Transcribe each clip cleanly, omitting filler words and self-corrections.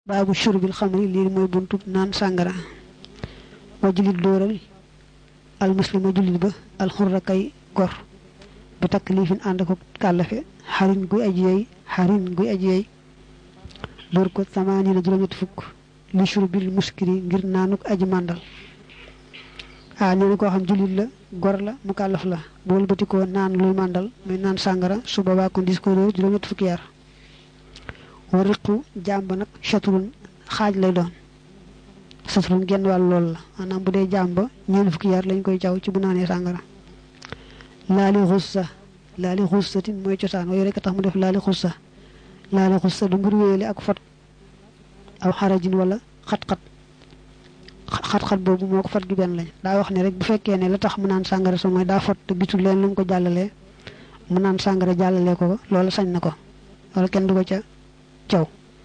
baabu shurbil xamri lii mooy buntu naan sàngara wajlit dóoral al muslima jullit ba al xurra kay gor bi taklifin ànd ko kàllafe xarin guy aji yey dóor ko samaani na juróom-ñetti fukk li shurbil muskiri ngir naanuk aji màndal nee na koo xam jullit la gor la mu kàllaf la bu wëlbatikoo naan luy màndal muy naan sàngara su boobaa kon dis ko réew juróom-ñetti fukki yar wa riqu jàmba nag chatrun xaaj lay doon chatrun genn wàll loolu la maanaam bu dee jàmba ñeent fukki yar lañ koy caw ci bu naanee sàngara laali xussatin mooy cosaan waaye rek tax mu def laali xussa du ngir wéyale ak fot aw xarajin wala xat-xat boobu moo ko fot gi benn lañ daa wax ne rek bu fekkee ne la tax mu naan sàngara sa mooy daa fot te gisul leen lu mu ko jàllalee mu naan sàngara jàllalee ko loolu sañ na ko wala kenn du ko ca caw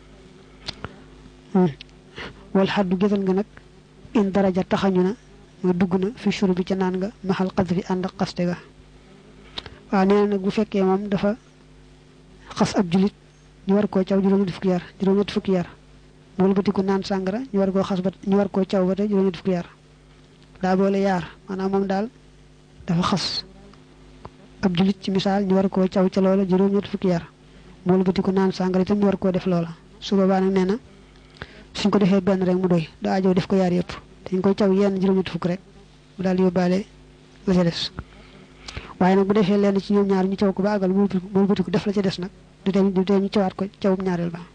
wal xaddu gisal nga nag in daraja taxañu na mooy dugg na fi shuru bi ca naan nga maxal xas fi ànd ak xaste ga waaw nee na nag bu fekkee moom dafa xas ab julit ñu war koo caw juróom-ñetti fukki yar boolu bati ko naan sàngara ñu war koo xas ba ñu war koo caw ba tey juróom-ñetti fukki yar daa boole yaar maanaam moom daal dafa xas ab julit ci misaal ñu war koo caw ca loola juróom-ñetti fukki yar boolu bati ko naan sàngara itam ñu war koo def loola su boobaa nag nee na suñ ko defee benn rek mu doy daa ajoo def ko yaar yëpp dañ koy caw yenn juróom-ñetti fukk rek mu daal yóbbaale la ca des waaye nag bu defee lenn ci ñoom ñaar ñu caw ko ba àggal boolu bati ko def la ca des nag du tee ñu cawaat ko cawum ñaareel ba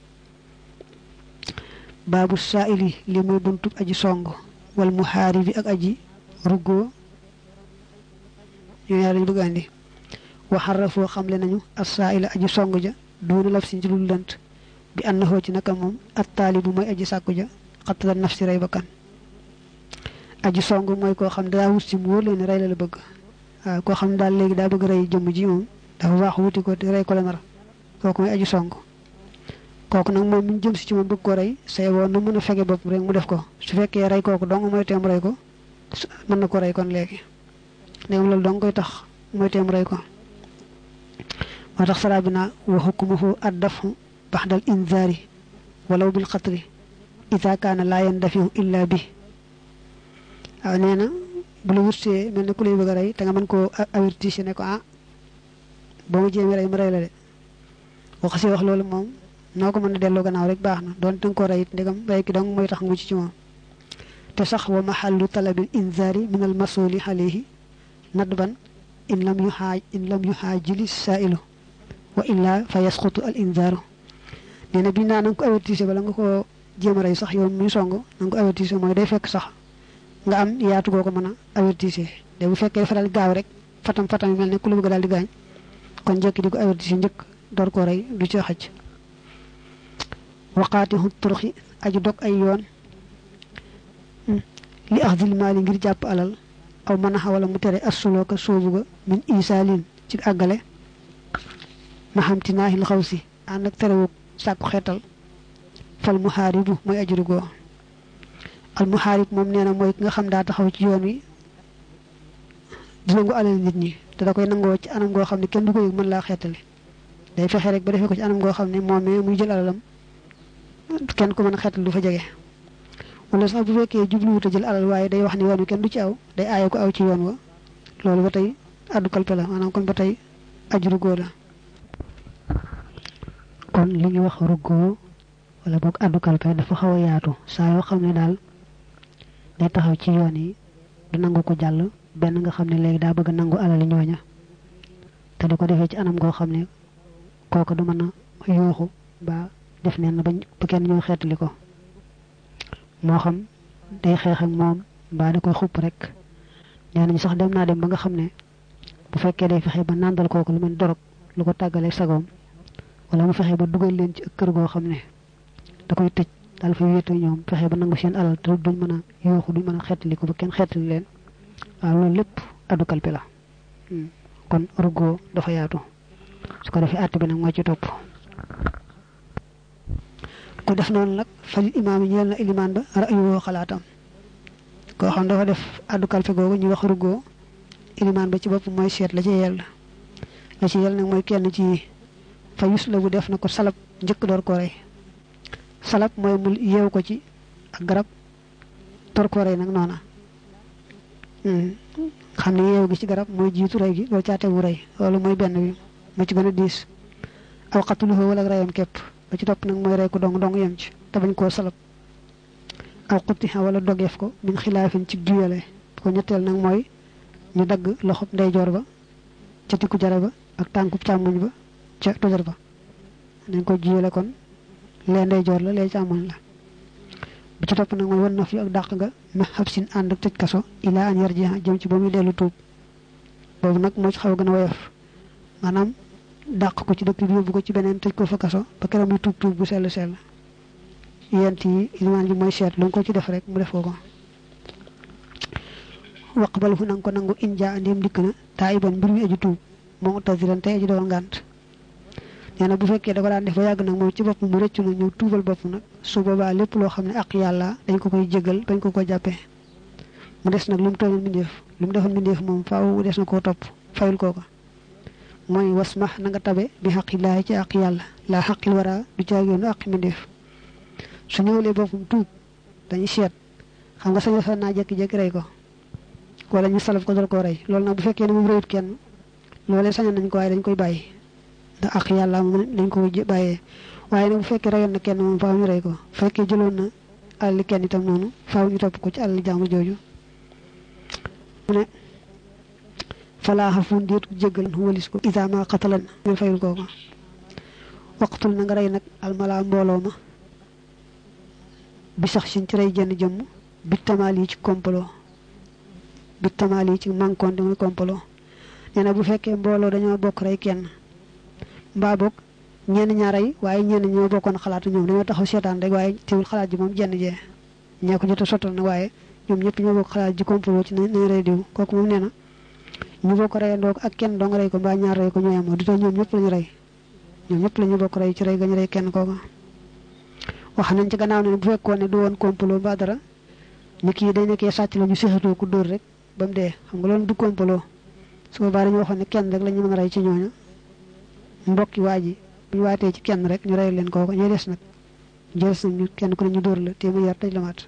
baabu saa'ili li mooy buntu aji song wal muhaaribi ak aji ruggoo ñoo ñaar lañu bëgg andi waxarafoo xamle nañu as-saa'ila aji song ja doona laf si ci lu lënt bi annahu ci naka moom at-taalibu mooy aji sàkku ja qatla nafsi rey bakkan aji song mooy koo xam daa wut si mu wóor leen rey la bëgg waaw koo xam daal léegi daa bëgg rey jëmm ji moom dafa baax wuti ko te rey ko la nar kooku mooy aji song kooku nag moom mi ñu jëm si ci moom bëgg ko rey say woon na mën a fege bopp rek mu def ko su fekkee rey kooku dong mooy teem rey ko mën na ko rey kon léegi léegi loolu dong koy tax mooy teem rey ko moo tax saraa bi naa wa hukmuhu ad-dafu baxdal inzaari walaw bil xatri ida kaana laa yandafihu illa bi waaw nee na bu la wutsee mel ne ku lay bëgg a rey te nga mën koo avertir ne ko boo ma jéemee rey ma rey la de boo xasee wax loolu moom noo ko mën a delloo gannaaw rek baax na doon danga ko rey it ndegam rey ki dong mooy tax mucc ci moom te sax wa mahallu talabil inzaari min al masuli alayhi nadban in lam yuhaajili saailu wa illa fa yasqutu al inzaaru nee na bi naa nanga ko avertise bala nga ko jéem a rey sax yow muy song nanga ko avertise mooy day fekk sax nga am yaatu goo ko mën a avertise de bu fekkee dafa daal gaaw rek fatam yi mel ne ku la bëgg daal di gaañ kon njëkk di ko avertise njëkk door ko rey du ci xëcc waqaati xut turuxi aju dog ay yoon li axdil maali ngir jàpp alal aw manaxa wala mu tere assulooka soobu ga min isaalin ci àggale ma xam ti naaxil xaw si ànd ak terewu sàkku xeetal fal muhaaribu mooy ajurugoo al muhaarib moom nee na mooy ki nga xam daa taxaw ci yoon wi di nangu alal nit ñi te da koy nangoo ci anam goo xam ne kenn du ko yëg mën laa xeetali day fexe rek ba defee ko ci anam goo xam ne moomee muy jël alalam kenn ko mën a xeetal du fa jege wala sax bu fekkee jubluwut a jël alal waaye day wax ni yoon wi kenn du ci aw day aaye ko aw ci yoon wa loolu ba tey addu kalpe la maanaam kon ba tey aju ruggoo la kon li ñu wax ruggoo wala boog addu kalpe dafa xaw a yaatu saa yoo xam ne daal day taxaw ci yoon yi du nangu ko jàll benn nga xam ne léegi daa bëgg nangu alal ñooña te di ko defee ci anam goo xam ne kooku du mën a yuuxu ba def neen ba kenn ñoo xeetali ko moo xam day xeex ak moom mbaa da koy xupp rek nee nañ sax dem naa dem ba nga xam ne bu fekkee day fexe ba nàndal kooku lu mel dorog lu ko tàggalee sagoom wala mu fexe ba dugal leen ci kër goo xam ne da koy tëj daal fay wéetu ñoom fexe ba nangu seen alal te duñ mën a yuuxu duñ mën a xeetali ko ba kenn xeetali leen waaw loolu lépp addu kalpe la kon ruggoo dafa yaatu su ko defee àtt bi nag moo ci topp ko def noonu nag falil imaam yi ñeel na ilimaan ba ra'yu xalaatam koo xam dafa def addu kalpe googu ñu wax ruggoo ilimaan ba ci bopp mooy seet la ci yell nag mooy kenn ci fa yus la bu def na ko salab njëkk door ko rey salab mooy mu yeew ko ci ak garab tor ko rey nag noona xam ne yeew gi ci garab mooy jiitu rey gi loolu caate bu rey loolu mooy benn bi mu ci gën a diis aw xatuluhu wala reyam képp ba ci topp nag mooy rey ko dong yem ci te bañ koo salab aw xuttiha wala dogeef ko min xilaafin ci juyale ko ñetteel nag mooy ñu dagg loxob ndeyjoor ba ca tikku jara ba ak tànkub càmmoñ ba ca tojar ba dañ ko juyale kon lee ndeyjoor la lee càmmoñ la bi ci topp nag mooy wan na fi ak dàq ga ma xab sin ànd ak tëj kaso ilaa an yarjiha jëm ci ba muy dellu tuub boobu nag moo ci xaw a gën a woyof maanaam dàq ko ci dëkk bi yóbbu ko ci beneen tëj ko fa kaso ba keroog muy tuub bu sell yent yi limaan ji mooy seet lu nga ko ci def rek mu def ko waqbal fu nanga ko nangu inja andim dikk na taayiban mbir mi aju tuub moo tasiran tey aju doon ngànt nee na bu fekkee da ko daan def ba yàgg nag moom ci bopp mu rëccu na ñëw tuubal bopp nag su boobaa lépp loo xam ne ak yàlla dañ ko koy jégal bañ ko jàppee mu des nag lu mu tooñal mbindeef lu mu defoon mbindeef moom faaw des na koo topp fayul kooko mooy wasmax na nga tabe bi xaqillaahi ci ak yàlla laa xaqil wara du caageenu ak mbindeef su ñëwalee boppam tuub dañuy seet xam nga sañ naa jékki-jékki rey ko wala ñu salaf ko dal koo rey loolu nag bu fekkee ne moom rëyut kenn loolee sañoon nañ ko waaye dañ koy bàyyi ndax ak yàlla moom dañ ko bàyyee waaye nag bu fekkee reyoon na kenn moom faaw ñu rey ko bu fekkee jëloon na àlli kenn itam noonu faaw ñu topp ko ci àlli jaamu jooju mu ne falaaxa fun déet jéggal walis ko isama xatalan ngir fayul kooko waqtul na nga rey nag almala mbooloo ma bi sax sin ci rey jenn jëmm bi tamaal yi ci kompaloo bi tamaal yi ci mankoon di muy kompaloo nee na bu fekkee mbooloo dañoo bokk rey kenn mbaa bokk ñenn ñaa rey waaye ñenn ñoo bokkoon xalaatu ñoom dañoo taxaw seetaan rek waaye teewul xalaat ji moom jenn jee ñee ko jot a sottal na waaye ñoom ñëpp ñoo bokk xalaat ji kompaloo ci nañ rey diw kooku moom nee na ñu bokk reyandoo ak kenn doo nga rey ko mbaa ñaar rey ko ñoo yemoo du tee ñoom ñëpp lañu rey ñoom ñëpp lañu bokk rey ci rey gañu rey kenn kooka wax nañ ci gannaaw ne bu fekkoon ne du woon complot mbaa dara ni kii day nekkee sàcc la ñu séxatoo ku dóor rek ba mu dee xam nga loolu du complot su boobaa dañu waxoon ne kenn rek la ñu mën a rey ci ñooñu mbokki waa ji bu ñu waatee ci kenn rek ñu rey leen kooku ñooy des nag jëls nañ ñu kenn ku ne ñu dóor la téeméer yar tëj la maat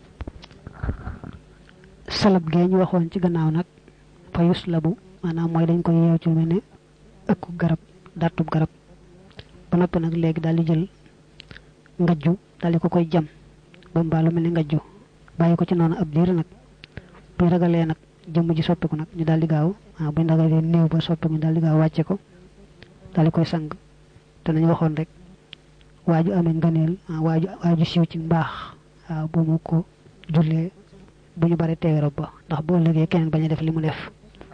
salab gee ñu waxoon ci gannaaw nag fa yus labu maanaam mooy dañ koy yeew ci mel ne ëkku garab dattub garab ba noppi nag léegi daal di jël ngajju daal di ko koy jam ba mbaalu mel ni ngajju bàyyi ko ci noonu ab diir nag buñ ragalee nag jëmm ji soppiku nag ñu daal di gaaw buñ ragalee néew ba soppiku ñu daal di gaaw wàcce ko daal di koy sang te nañu waxoon rek waaju amee ngëneel waaju siiw ci mbaax waaw bu mu ko jullee bu ñu bari teewe rob ba ndax boo ëllëgee keneen bañ a def li mu def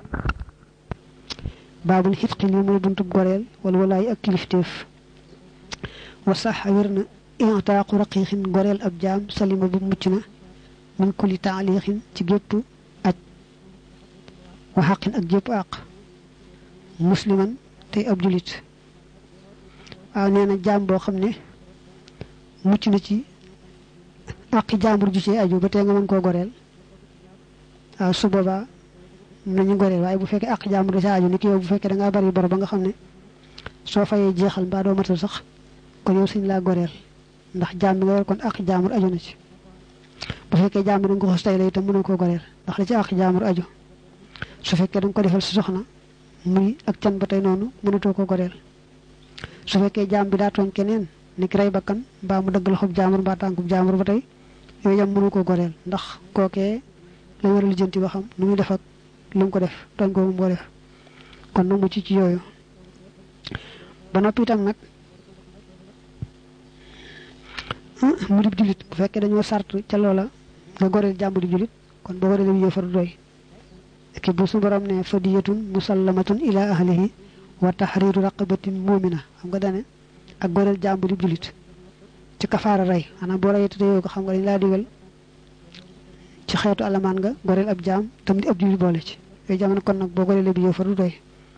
baabul xitqi li mooy buntub goreel wala walaay ak kilifteef wa sax wér na intaaqu raqiixin goreel ab jaam salima bu mucc na min kulli taaliixin ci gépp aj wa xaqin ak gépp àq musliman tey ab julit waaw nee na jaam boo xam ne mucc na ci àqi jaambur ju ci aju ba tey nga mën koo goreel waaw su boobaa nañu goreel waaye bu fekkee àq jaambur da ci aju ni ki yow bu fekkee da ngaa bari bor ba nga xam ne soo fayee jeexal mbaa doo matal sax kon yow suñ laa goreel ndax jaam bi nga war kon àq jaambur aju na ci bu fekkee jaam bi da nga ko xos tay la itam mënoo koo goreel ndax da ci àq jaambur aju su fekkee da nga ko defal sa soxna muy ak can ba tey noonu mënatoo ko goreel su fekkee jaam bi daa tooñ keneen ni ki rey bakkan mbaa mu dëgg loxob jaambur mbaa tànkub jaambur ba tey yooyu yam mënu ko goreel ndax kookee la war a lijjanti ba xam nu muy def ak lu mu ko def tooñ ko mu ko def kon nag mu ci yooyu ba noppi itam nag mu di julit bu fekkee dañoo sart ca loola nga goreel jàmbur di julit kon boo goreele bi yéefar doy ki bu su borom ne fadiyatun musallamatun ila ahlihi wa tahriru raqabatin mu'mina xam nga dane ak goreel jàmbur di julit ci kafaara rey maanaam boo reyee te yow ko xam nga dañ laa digal ci xeetu alamaan nga goreel ab jaam tam di ab julit boole ci yooyu jamono kon nag boo goreele bi yéefar du doy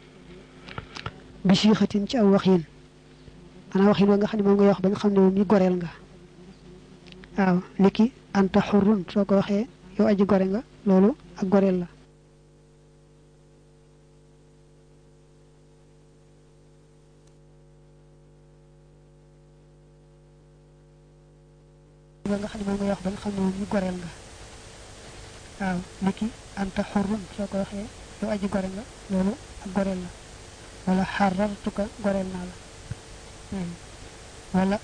bi siixatin ci aw waxiin maanaam waxiin wa nga xam ne moom ngay wax ba nga xam ne moom mi goreel nga waaw niki anta xurrun soo ko waxee yow aji gore nga loolu ak goreel la nga nga xam ne moom ngay wax ba nga xam ne moom ñu goreel nga waaw niki anta xurrun soo ko waxee yow aji gore nga loolu ak goreel la wala xarartuka goreel naa la wala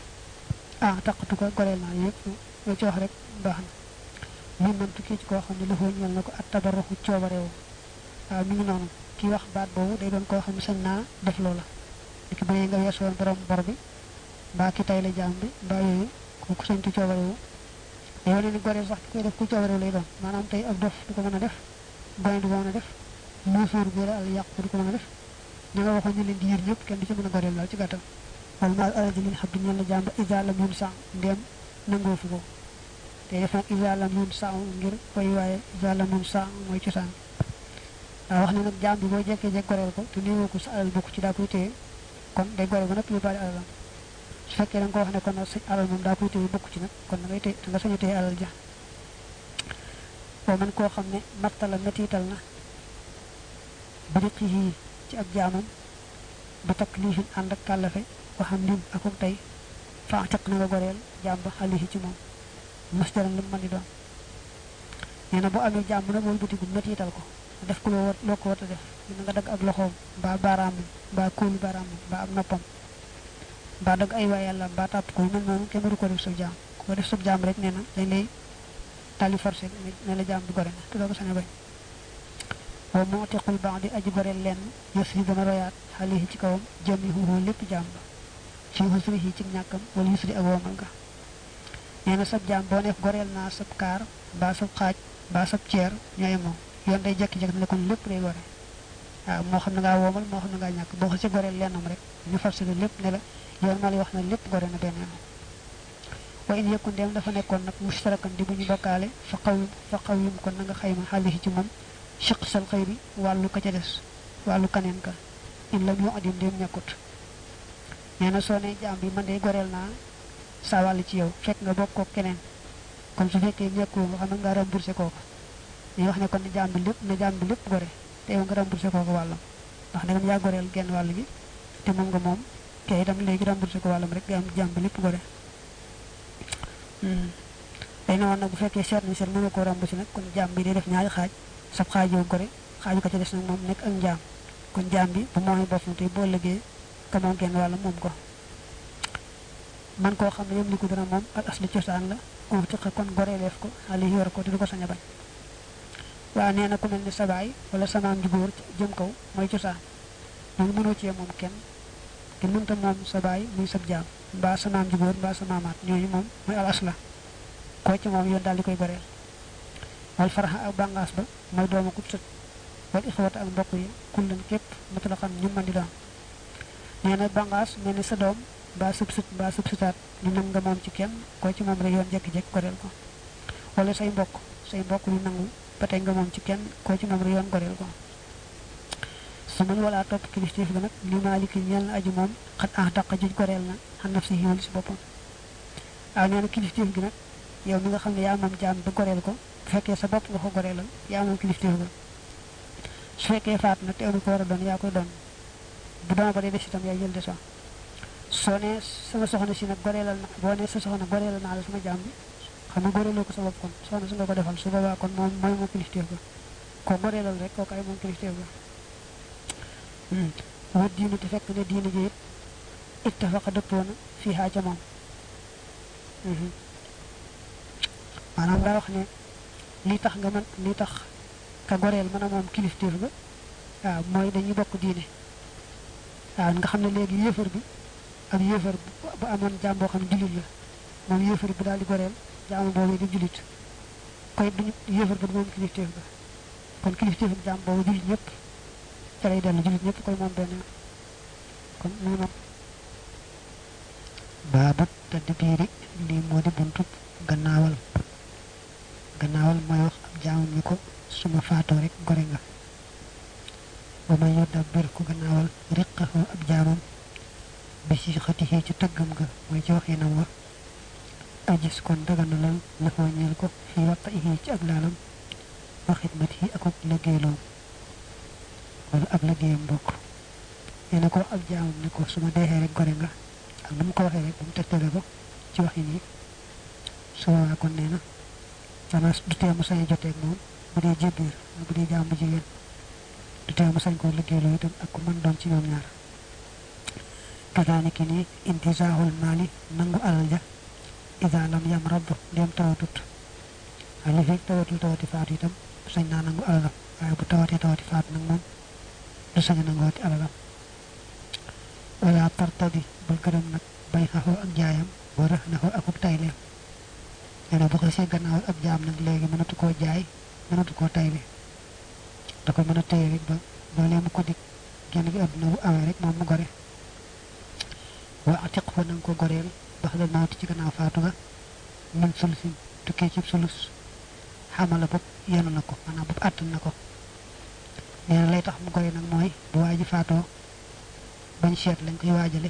taqtuka goreel naa yëpp loo ci wax rek baax na li man tukkee ci koo xam ne lafoo ñal na ko at tabarruxu coobareewu waaw mi ngi noonu kii wax baat boobu day doon koo xam ne sañ naa def loola niki ba nga weesoon borom bor bi mbaa ki tay la jaam bi mbaa yooyu kooku sañtu coobareewu day wane ni goreel sax ki koy def ku coobareewu lay doon maanaam tey ab dof du ko mën a def gone du ko mën a def muusuur góor al yàqu du ko mën a def ña nga waxoon ñu leen di yër ñëpp kenn du ci mën a goreel daal ci gàttal wala maal alal liñ xam ñen la jaam ba isa lam yun sa ndéem nangoo fu ko te def nag isa lam yun sa ngir koy waaye isa lam yun sa mooy cosaan daa wax ne nag jaam bi boo jekkee jekk goreel ko te néewoo ko sa alal bokk ci daa koy téye kon day goreel ba nag ñu bari alalam su fekkee da nga ko wax ne kon nag sa alal moom daa koy téye bokk ci nag kon da ngay téye da nga sañu téye alal ja boo man koo xam ne mattala mettital na bariqi yi ci ab jaamam ba taklifin ànd ak kàllafe waxam lim ak ak tey fa caq na nga goreel jaam ba xalihi ci moom masdaran lu mën di doon nee na boo amee jaam nag wal batigu mettital ko def ko loo ko war a def na nga dagg ab loxoom mbaa baaraamam mbaa kóolu baaraamam mbaa ab noppam mbaa dagg ay waay yàlla mbaa tàpp ko yu mel noonu kenn du ko def sab jaam ko def sab jaam rek nee na dañ lay tali forcé ne la jaam bi gore na te doo ko sañ a bañ wa mu'tiqul ba'di aji goreel lenn yës yi dana royaat xalihi ci kawam jami huhu lépp jaam ba fi husrihi ci ñàkkam wala yusri ak woomal nga nee na sab jaam boo nekk goreel naa sab kaar mbaa sab xaaj mbaa sab ceer ñooy moom yoon day jekki-jekki ne kon lépp day gore waaw moo xam ne ngaa woomal moo xam ne ngaa ñàkk boo xasee goreel lennam rek ñu forcé la lépp ne la yoon ma lay wax na lépp gore na benn yoon wa in yëkku ndeem dafa nekkoon nag mustarakan di bu ñu bokkaale fa xaw yum kon na nga xayma xalihi ci moom chiq sal xëy bi wàllu ka ca des wàllu kaneen ka in lam yu adim ndéem ñàkkut nee na soo ne jaam bi man de goreel naa sa wàll ci yow fekk nga bokk ko keneen kon su fekkee ñàkkoo nga xam ne nga remboursé kooku dañuy wax ne kon ne jaam bi lépp gore te yow nga remboursé kooku wàllam ndax ndegam yaa goreel genn wàll gi te moom nga moom te itam léegi remboursé ko wàllam rek nga am jaam bi lépp gore day na woon nag bu fekkee seet na seet mënu koo remboursé nag kon jaam bi day def ñaari xaaj sab xaaj yow gore xaaju ko ca des nag moom nekk ak njaam kon jaam bi bu moomee boppam te boo lëggee ka moom genn wàllam moom ko man koo xam ne yëm li ko dana moom ak asli cosaan la utiqa kon goreeleef ko xale yor ko te du ko sañ a bañ waaw nee na ku mel ni sabaay wala samaam ju góor jëm kaw mooy cosaan loolu mënoo cee moom kenn mënta moom sabaay muy sab jaam mbaa samaam ju góor mbaa samaamaat ñooñu moom mooy al asla koo ci moom yoon daal di koy goreel wal faraxa ak bàngaas ba mooy doomu kub sët wal ixwata ak mbokk yi kullan képp mutlaqan ñu mën di doon nee na bàngaas mel ni sa doom mbaa sub sët mbaa sub sëtaat ñu nam nga moom ci kenn koo ci moom rek yoon jekki-jekki goreel ko wala say mbokk yu nangu ba tey nga moom ci kenn koo ci moom rek yoon goreel ko su man wala topp kilifteef ga nag li maaliki ñeel na aju moom xat daqa juj goreel na xam naf si yoon si boppam waaw nee na kilifteef gi nag yow mi nga xam ne yaa moom jaam ba goreel ko bu fekkee sa bopp nga ko goreelal yaa moom kilifteef ga su fekkee faat na te amu ko war a doon yaa koy doon bu doon ba dee des itam yaay jël de so soo ne sama soxna si nag goreelal na boo ne sa soxna goreelal naa la sama jaam bi xam nga goreeloo ko sa bopp kon soxna su nga ko defal su boobaa kon moom mooy moom kilifteef ga koo goreelal rek kooku ay moom kilifteef ga wut diine te fekk ne diine ji it ittafaqa dëppoo na fii xaa ca moom maanaam daa wax ne li tax ka goreel mën a moom kilifteef ga waaw mooy dañuy bokk diine waaw nga xam ne léegi yéefar bi ak yéefar bu amoon jaam boo xam ne jullit la moom yéefar bi daal di goreel jaamu boobu di jullit koy duñu yéefar ba du moom kilifteef ga kon kilifteef ak jaam boobu jullit ñëpp ca lay dellu jullit ñëpp koy moom benn kon mu moom baabat tëdd biiri lii moo di buntub gannaawal mooy wax ab jaamam ni ko suma faatoo rek gore nga ba may yodda bir ku gannaawal riqahu ab jaamam bi si xatihi ci tëggam ga mooy ci waxinam wa ajis kon daganalal lafoo ñeel ko fii watta ihi ci ak laalam wa xidmatihi ak liggéeyloom wala ab liggéeyam bokk nee na ko ab jaamam ni ko suma deexee rek gore nga ak nu mu ko waxee rek ba mu tegtale ko ci waxin yi su kon neena dana du tee mu sañ a joteeg moom bu dee jébbiir bu dee jaam bu jigéen du tee mu sañ koo liggéeyloo itam ak ku mën doon ci ñoom ñaar kadaaniki ni intisaahul maali nangu alal ja ida lam yam rabb dem tawatut li fekk tawatul tawati faatu itam sañ naa nangu alalam waaye bu tawatee tawati faatu nag moom du sañ a nangooti alalam wala tartadi bul gërëm nag bay xaxoo ak jaayam ba rëx na ko akub tayleem neena bu xasee gannaaw ab jaam nag léegi mënatu koo jaay mënatu koo tayle da koy mën a téye rek ba loolee mu ko dig genn gi àdduna bu amee rek moom mu gore wa atiq fa nanga ko goreel bax dal mawti ci gannaaw faatu ga min sulusin tukkee ci sulus xamala bopp yenu na ko maanaam bopp àttan na ko neena lay tax mu gore nag mooy bu waa ji faatoo bañ seet lañ koy waajale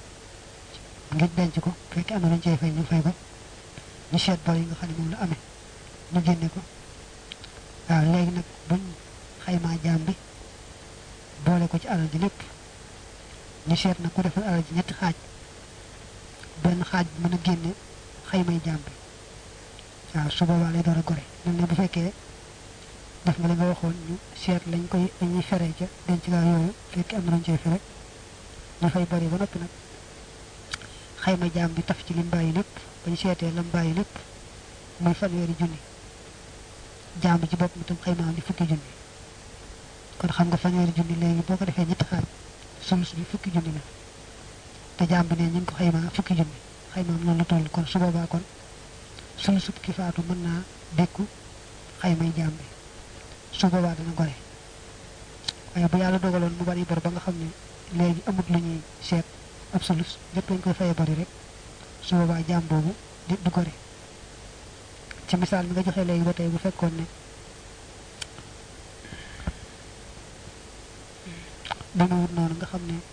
ngir denc ko fekk am na lañ cey fay ñu fay ko ñu seet bor yi nga xam ne moom la amee ñu génne ko waaw léegi nag buñ xaymaa jaam bi boole ko ci alal ji lépp ñu seet nag ku defal alal ji ñetti xaaj benn xaaj bi mën a génne xaymay jaam bi waaw su boobaa lay door a gore mel ne bu fekkee def nga li nga waxoon ñu seet lañuy feree ca denc gaa yooyu fekk am na lañ cey fere ñu fay bari ba noppi nag xayma jaam bi taf ci lim bàyyi lépp bañ seetee lam bàyyi lépp muy fanweeri junni jaam bi ci bopp mi tam xaymaam di fukki junni kon xam nga fanweeri junni léegi boo ko defee ñetti xaaj sulus bi fukki junni la te jaam bi ne ñu ngi ko xaymaa fukki junni xaymaam noonu la toll kon su boobaa kon sulusu ki faatu mën naa dékku xaymay jaam bi su boobaa dana gore waaye bu yàlla dogaloon mu bari bor ba nga xam ne léegi amut lu ñuy seet ab sulus lépp lañ koy faye bari rek su boobaa jaam boobu du gore ci misaal mi nga joxe léegi ba tey bu fekkoon ne dana wut noonu nga xam ne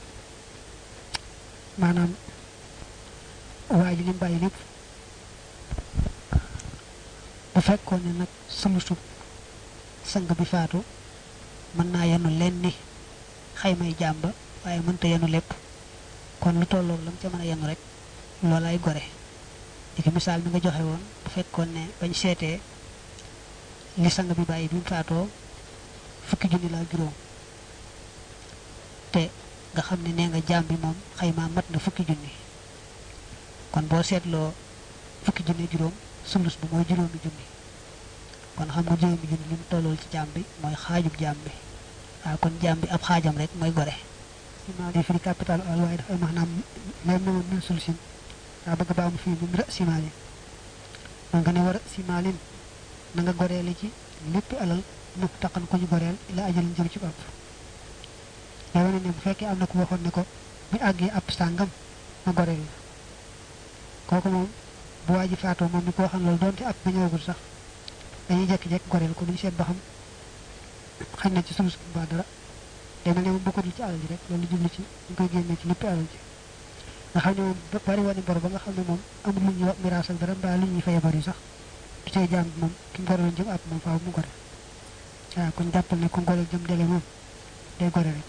maanaam waa ji lim bàyyi lépp bu fekkoon ne nag sulusu sang bi faatu mën naa yenu leen ni xaymay jaam ba waaye mënta yenu lépp kon lu tolloog lam ca mën a yenu rek loolay gore diki misaal mi nga joxe woon bu fekkoon ne bañ seetee li sang bi bàyyi bi mu faatoo fukki junni la juróom te nga xam ne nee nga jaam bi moom xaymaa mat na fukki junni kon boo seetloo fukki junni juróom sulus bi mooy juróomi junni kon xam nga juróomi junni li mu tollool ci jaam bi mooy xaajub jaam bi waaw kon jaam bi ab xaajam rek mooy gore di firi capital al waaye dafay maanaam même ne woon min sulusin daa bëgg baamu fii min rë simaalin man nga ne war simaalin na nga goreele ci lépp alal mu taqan ko ñu goreel ila ajalin jëm ci bopp yow ne bu fekkee am na ku waxoon ne ko bu àggee ab sàngam ma goreel la kooku moom bu waa ji faatoo moom mi ko waxan loolu doonte ab ba ñëwagul sax dañuy jekki-jekki goreel ko duñu seet ba xam xañ na ci sulus ba dara day mel ne moom bokkatul ci alal ji rek loolu jublu ci ñu koy génnee ci lépp alal ji nga xam ne moom bari wane bor ba nga xam ne moom amul lu ñuy wax miraas ak dara mbaa lu ñuy faye bari sax du cay jaam bi moom ki mu goreloon jëm ab moom faaw mu gore waaw kon jàppal ne ku goreel jëm dele moom day gore rek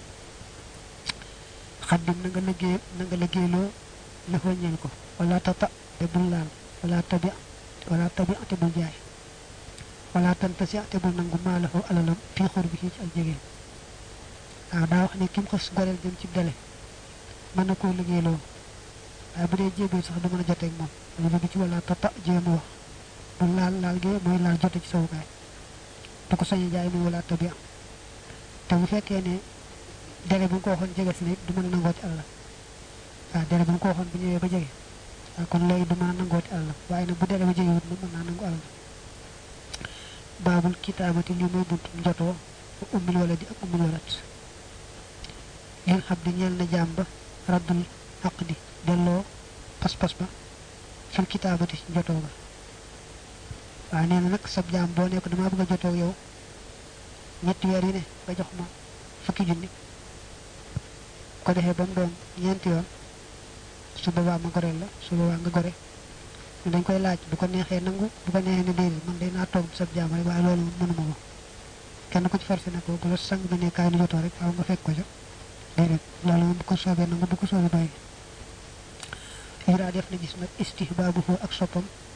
xaddim na nga liggéeyloo la ñeel ko wala tata te bul laal wala tabi te bul jaay wala tantasi te bul nangu maalahu alalam fii xur bi ci ak jegeen waaw daa wax ne kim xas goreel jëm ci dele mën na koo liggéeyloo waaye bu dee jébbee sax du mën a joteeg moom lu jóge ci wala tata jéem wax bul laal gi mooy laal jote ci sawukaay te ko sañ a jaay muy wala tabi te bu fekkee ne dele bu ko waxoon jege si nit du mën a nangoo ci àllam waaw dele bu ko waxoon bu ñëwee ba jege waaw kon léegi du mën a nangoo ci àllam waaye nag bu dele ba jegewut nag mën naa nangu àllam baabul kitaabati li mooy buntu njotoo ummil wala di ak ummil walat lin xam di ñeel na jaam ba raddul xaq di delloo pas-pas ba fil kitaabati njotoo ba waaw nee na nag sab jaam boo nekk damaa bëgg a jotoo yow ñetti weer yi ne nga jox ma fukki junni ko defee ba mu doon ñeenti yoon su boobaa ma goreel la su boobaa nga gore ñu dañ koy laaj bu ko neexee nangu bu ko neexee ne déedéet man day naa toog sab jaam rek waaye loolu mënuma ko kenn ko ci forcé ne ko bu la sang bi ne kaay nu jotoo rek faaw nga fekk ko ca déedéet loolu moom bu ko soobee nangu bu ko soobee bàyyi ira def na gis nag istihbaabu foo ak soppam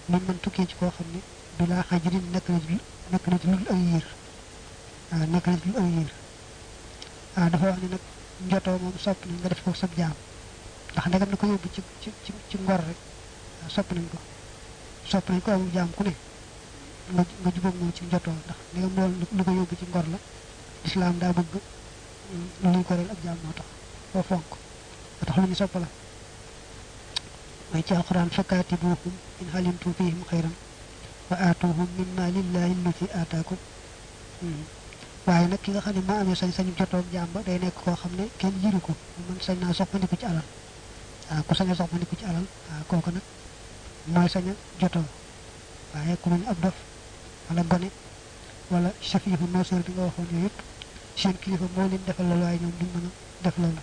min man tukkee ci koo xam ne bilaa xajirin nekk na ci lul ay yiir waaw nekk na ci lul ay yiir waaw dafa wax ne nag njotoo moom sopp nañ nga def ko sab jaam ndax ndegam na ko yóbbu ci ngor rek waaw sopp nañ ko amul jaam ku ne nga jubóog moom ci njotoo ndax ndegam loolu lu ko yóbbu ci ngor la lislaam daa bëgg luy ko reel ab jaam moo tax foo fonk moo tax lu ñu sopp la mooy ci alquran fakaatibuhum in halimtum fihim xayran wa aatuhum min maalillahi allati aataakum waaye nag ki nga xam ne moo amee sañ-sañu jotoog jaam ba day nekk koo xam ne kenn jiru ko man sañ naa soxmandiku ci alal waaw ku sañ a soxmandiku ci alal waaw kooku nag mooy sañ a jotoo waaye ku mel ni ab dof wala gone wala safiihu nooseer bi nga waxoon yooyu yëpp seen kilifa moo leen defal loolu waaye ñoom duñ mën a def loolu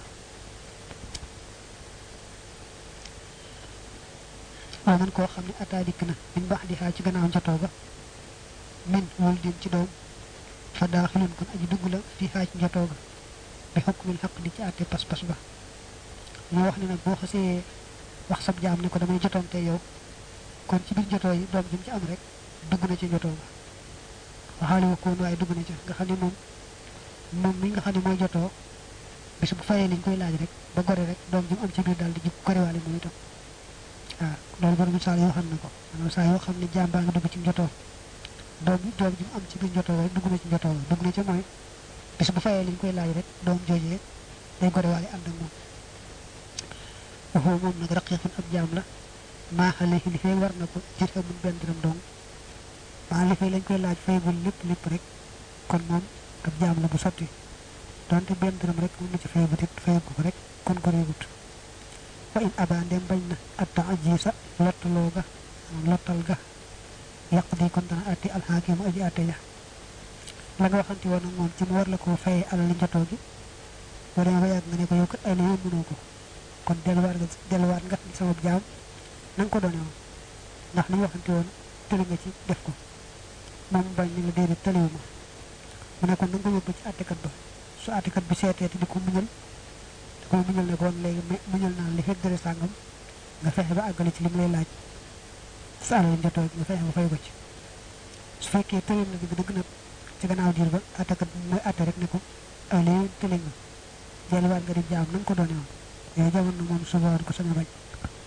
waaw man koo xam ne ataa dikk na min baax di xaar ci gannaaw njotoo ga min wul din ci doom fa daaxilun kon aji dugg la fii xaaj njotoo ga bi xukmil xaq di ci àtte pas-pas ba moo wax ne nag boo xasee wax sab jaam ne ko damay jotoonte yow kon ci biir jotoo yi doom jëm ci am rek dugg na ci njotoo ga waxaale wa koon waaye dugg na ca nga xam ne moom mi nga xam ne mooy jotoo bis bu fayee liñ koy laaj rek ba gore rek doom jëm am ci biir daal di jib gorewaale moom itam waaw loolu borom saa yoo xam ne ko maanaam saa yoo xam ne jaam baa nga dugg ci njotoo doom ji mu am ci biir njotoo rek dugg na ci njotoo dugg na ca mooy bis bu fayee liñ koy laaj rek doom joojee day gorewaale ànd ak moom waxoo moom nag raqiqun ab jaam la maaxale li fay war na ko jër amul benn dërëm dong maa li fay lañ koy laaj faygul lépp rek kon moom ab jaam la bu sotti donte benn dërëm rek mën na ci faygut it faygu ko rek kon goreegut wa in aba ndem bañ na atta ajisa lottaloo ga lottal ga yàq di kon dana atti alxaakimu aji atte ja la nga waxante woon ak moom ci mu war la ko fayee alal njotoo gi boo demee ba yàgg nga ne ko yow kat ay la yow mënoo ko kon delluwaat nga ni sama jaam na nga ko doone woon ndax li ñu waxante woon tëli nga ci def ko moom bañ ni la déedéet tëliwu ma mu ne kon na nga ko yóbbu ci attekat ba su attekat bi seeteeti di ko muñal ne ko woon léegi muñal naa li fekk dere sàngam nga fexe ba àggale ci li mu lay laaj sa alal njotoo nga fexe ba fay ko ci su fekkee tëli na dëgg nag ci gannaaw diir ba attekat bi mooy atte rek ne ko ay la yow tëli nga delluwaat nga di jaam na nga ko doone woon yooyu jamono moom suba ko sañ a bañ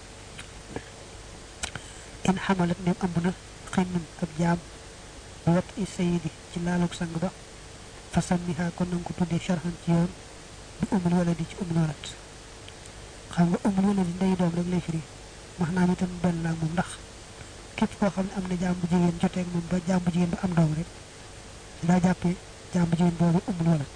in xamalat ndem ëmb na xinnun ab jaam bu wat i sayidi ci laalug sang ba fa sammiha kon nanga ko tuddee sharhan ci yoon bi umul wala di ci umul walat xam nga umul wala di ndey doom rek lay firi wax naa itam benn laa moom ndax képp koo xam ne am na jaam bu jigéen joteeg moom ba jaam bu jigéen ba am doom rek daa jàppee jaam bu jigéen boobu umul walat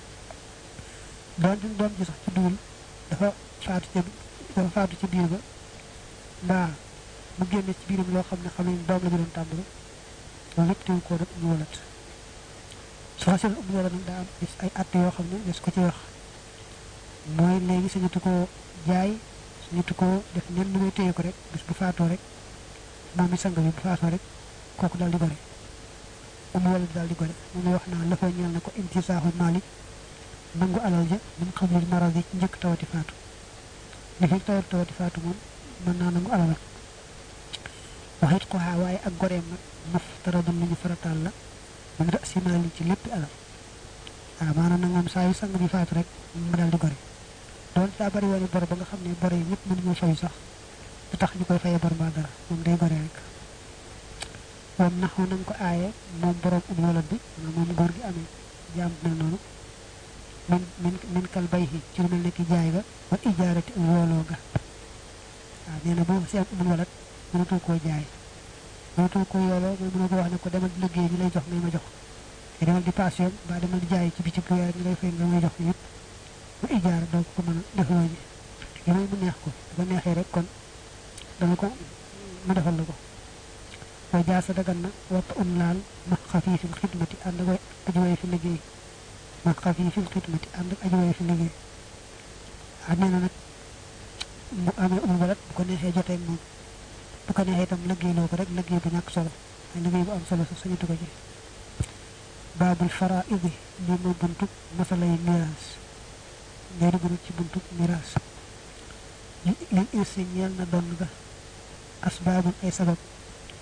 doom ji sax ci duul dafa faatu ci biir ba mbaa mu génne ci biiram loo xam ne doom la bi doon tàmbali loolu lépp teew koo def umul walat su xasee umul walat nag daa am gis ay att yoo xam ne des ko ci wax mooy léegi sañatu koo jaay sañatu koo def nen lu may téye ko rek bis bu faatoo rek moom mi sang bi bu faatoo rek kooku daal di gore umul walat daal di gore moom lay wax naa la fa ñeel na ko imtisaaxu maalik nangu alal ja min xablil maradi ci njëkk tawati faatu li fi tawati faatu moom mën naa nangu alal waxit ko xaa waaye ak goreem nag maf taradun lu ñu farataal la man rasi maali ci lépp alal waaw maanaam nag moom saa yu sang bi faatu rek mu daal di gore doon daa bari woon bor ba nga xam ne bor yi ñëpp mënuñoo fayu sax du tax ñu koy fayee bor mbaa dara moom day gore rek moom naxu nañ ko aaye moom borom umul walat bi moom góor gi amee jaam mel noonu min kal bay ci lu mel ne ki jaay ga wa ijaarati wooloo ga waaw nee na boo si am umul walat mënatoo koo jaay mënatoo koo yooloo mooy mënoo ko wax ne ko demal di liggéey ñu lay jox ngay ma jox te demal di passion ba demal di jaay ci bitik bu yaay ñu lay fay nga may jox yëpp wa ijaara doo ko mën a defloo ji li may mu neex ko bu ko neexee rek kon dana ko mu defal la ko wa jaasa dagan na watta laal ma xafiifil xidmati ànd ak ajuwaay fi liggéey ma xafiifil xidmati ànd ak ajuwaay fi liggéey ah nee na nag mu amee umul walat bu ko neexee jotee ak moom bu ko neexee itam liggéeyloo ko rek liggéey bu ñàkk solo ay liggéey bu am solo sax sañatu ko ci baabul faraidi lii mooy buntu masalay miraas ngay dugg ci buntu miraas li insi ñeel na doon ga asbaabun ay sabab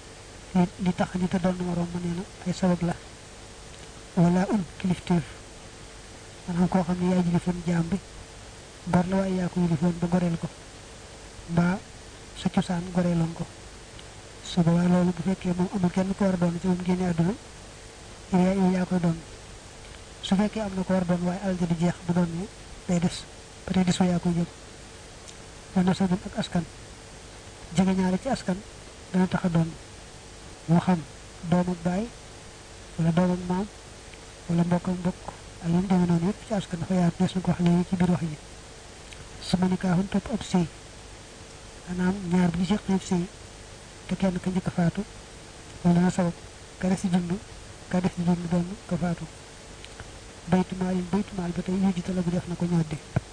li tax nit a doon morom ma nee na ay sabab la wala kilifteef maanaam koo xam ne yaa jilifoon jaam bi gor la waaye yaa ko yilifoon ba goreel ko mbaa sa cosaan goreeloon ko su boobaa loolu bu fekkee moom amul kenn ko war a doon ci moom génne àdduna yow yaa koy doon su fekkee am na ko war a doon waaye alal ja du jeex bu doon ne day des ba tey des fa yaa koy jël wa nasabun ak askan jege ñaare ci askan dana tax a doon moo xam doom ak baay wala doom ak maam wala mbokk ak mbokk ak yéen demee noonu yëpp ci askan dafa yaatu des na ko wax léegi ci biir wax ji su ma nikaaxun topp ab sëy maanaam ñaar bu ñu seqee sëy te kenn ka njëkk a faatu wala na sabab ka des ci dund doon ka faatu baytumaal ba tey yu jita la bu def na ko ñoddi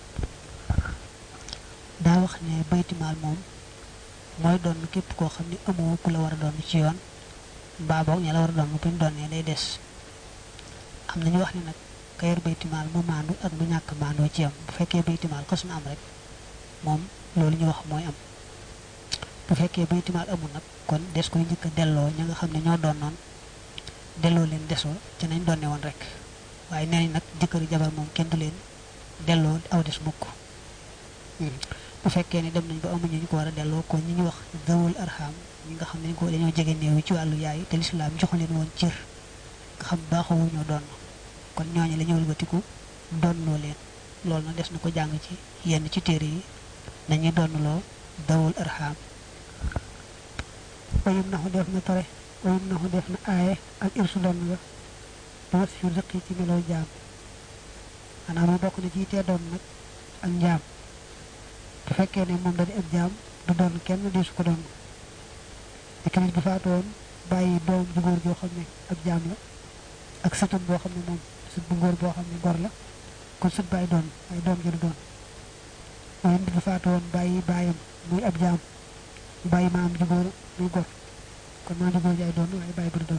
daa wax ne baytumaal moom mooy doon képp koo xam ne amoo ku la war a doon ci yoon mbaa boog ña la war a doon buñ doonee day des am nañu wax ne nag ka yor baytumaal mu maandu ak mu ñàkk maandoo ci am bu fekkee baytumaal xas na am rek moom loolu ñu wax mooy am bu fekkee baytumaal amul nag kon des koy njëkk a delloo ña nga xam ne ñoo doon noonu delloo leen desoo ci nañ doonne woon rek waaye nee nañ nag jëkkëri jabar moom kenn du leen delloo aw des mukk bu fekkee ne dem nañ ba amuñu ñu ko war a delloo kon ñi ñu wax zawul arham ñi nga xam ne ko dañoo jege néew yi ci wàllu yaay te lislaam joxu leen woon cër nga xam baaxoo ñoo doon kon ñooñu la ñëwal batiku doonnoo leen loolu nag des na ko jàng ci yenn ci téere yi nañuy doonnloo zawul arham wayum naxu def na tore wayum naxu def na aaye ak irsu doon nga bos fi rëqi ci melow jaam maanaam mu bokk na ci tee doon nag ak njaam bu fekkee ne moom da di ab jaam du doon kenn di su ko doon te nit bu faatu woon bàyyi doom ju góor joo xam ne ab jaam la ak sëtam boo xam ne moom sët bu góor boo xam ne gor la kon sët bàyyi doon ay doom ji du doon waaye nit bu faatu woon bàyyi bàyyam muy ab jaam bàyyi maam ju góor muy gor kon maam ju góor ji ay doon waaye bàyyi bu du doon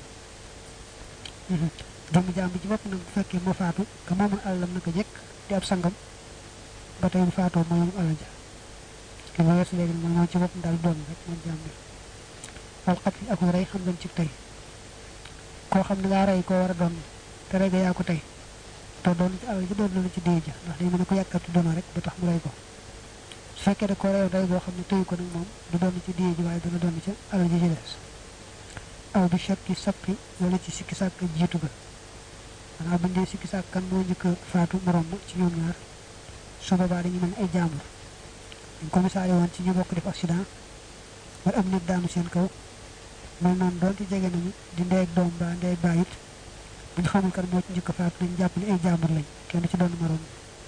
doomu jaam bi ci bopp nag bu fekkee moo faatu ka moomoon alalam naka jekk di ab sangam ba tey bu faatoo moo moom alal ja li ma weesu léegi moom moom ci bopp daal doon rek moom jaam bi wal xat fi aku rey xam nañ ci tey koo xam ne ngaa rey koo war a doon te rey ga yaa ko tey te doon ci alal ji doon na ci dee ja ndax day mën a ko yàkkati doona rek ba tax mu rey ko su fekkee da ko reyoon rey boo xam ne tëyu ko nag moom du doon ci dee ji waaye dana doon ci alal ji ci des aw bi shakki sappi wala ci sikki sàkk jiitu ga maanaam buñ dee sikki sàkk kan moo njëkk faatu morom ci ñoom ñaar su boobaa dañu mel ay jaambur dañ ko misaale woon ci ñu bokk def accident wala am nit daanu seen kaw mel noonu doonte jege nañu di ndey ak doom ba ndey ak baay it bu ñu xamul kan moo ci njëkk faatu dañ jàpp ne ay jaambur lañ kenn ci doon morom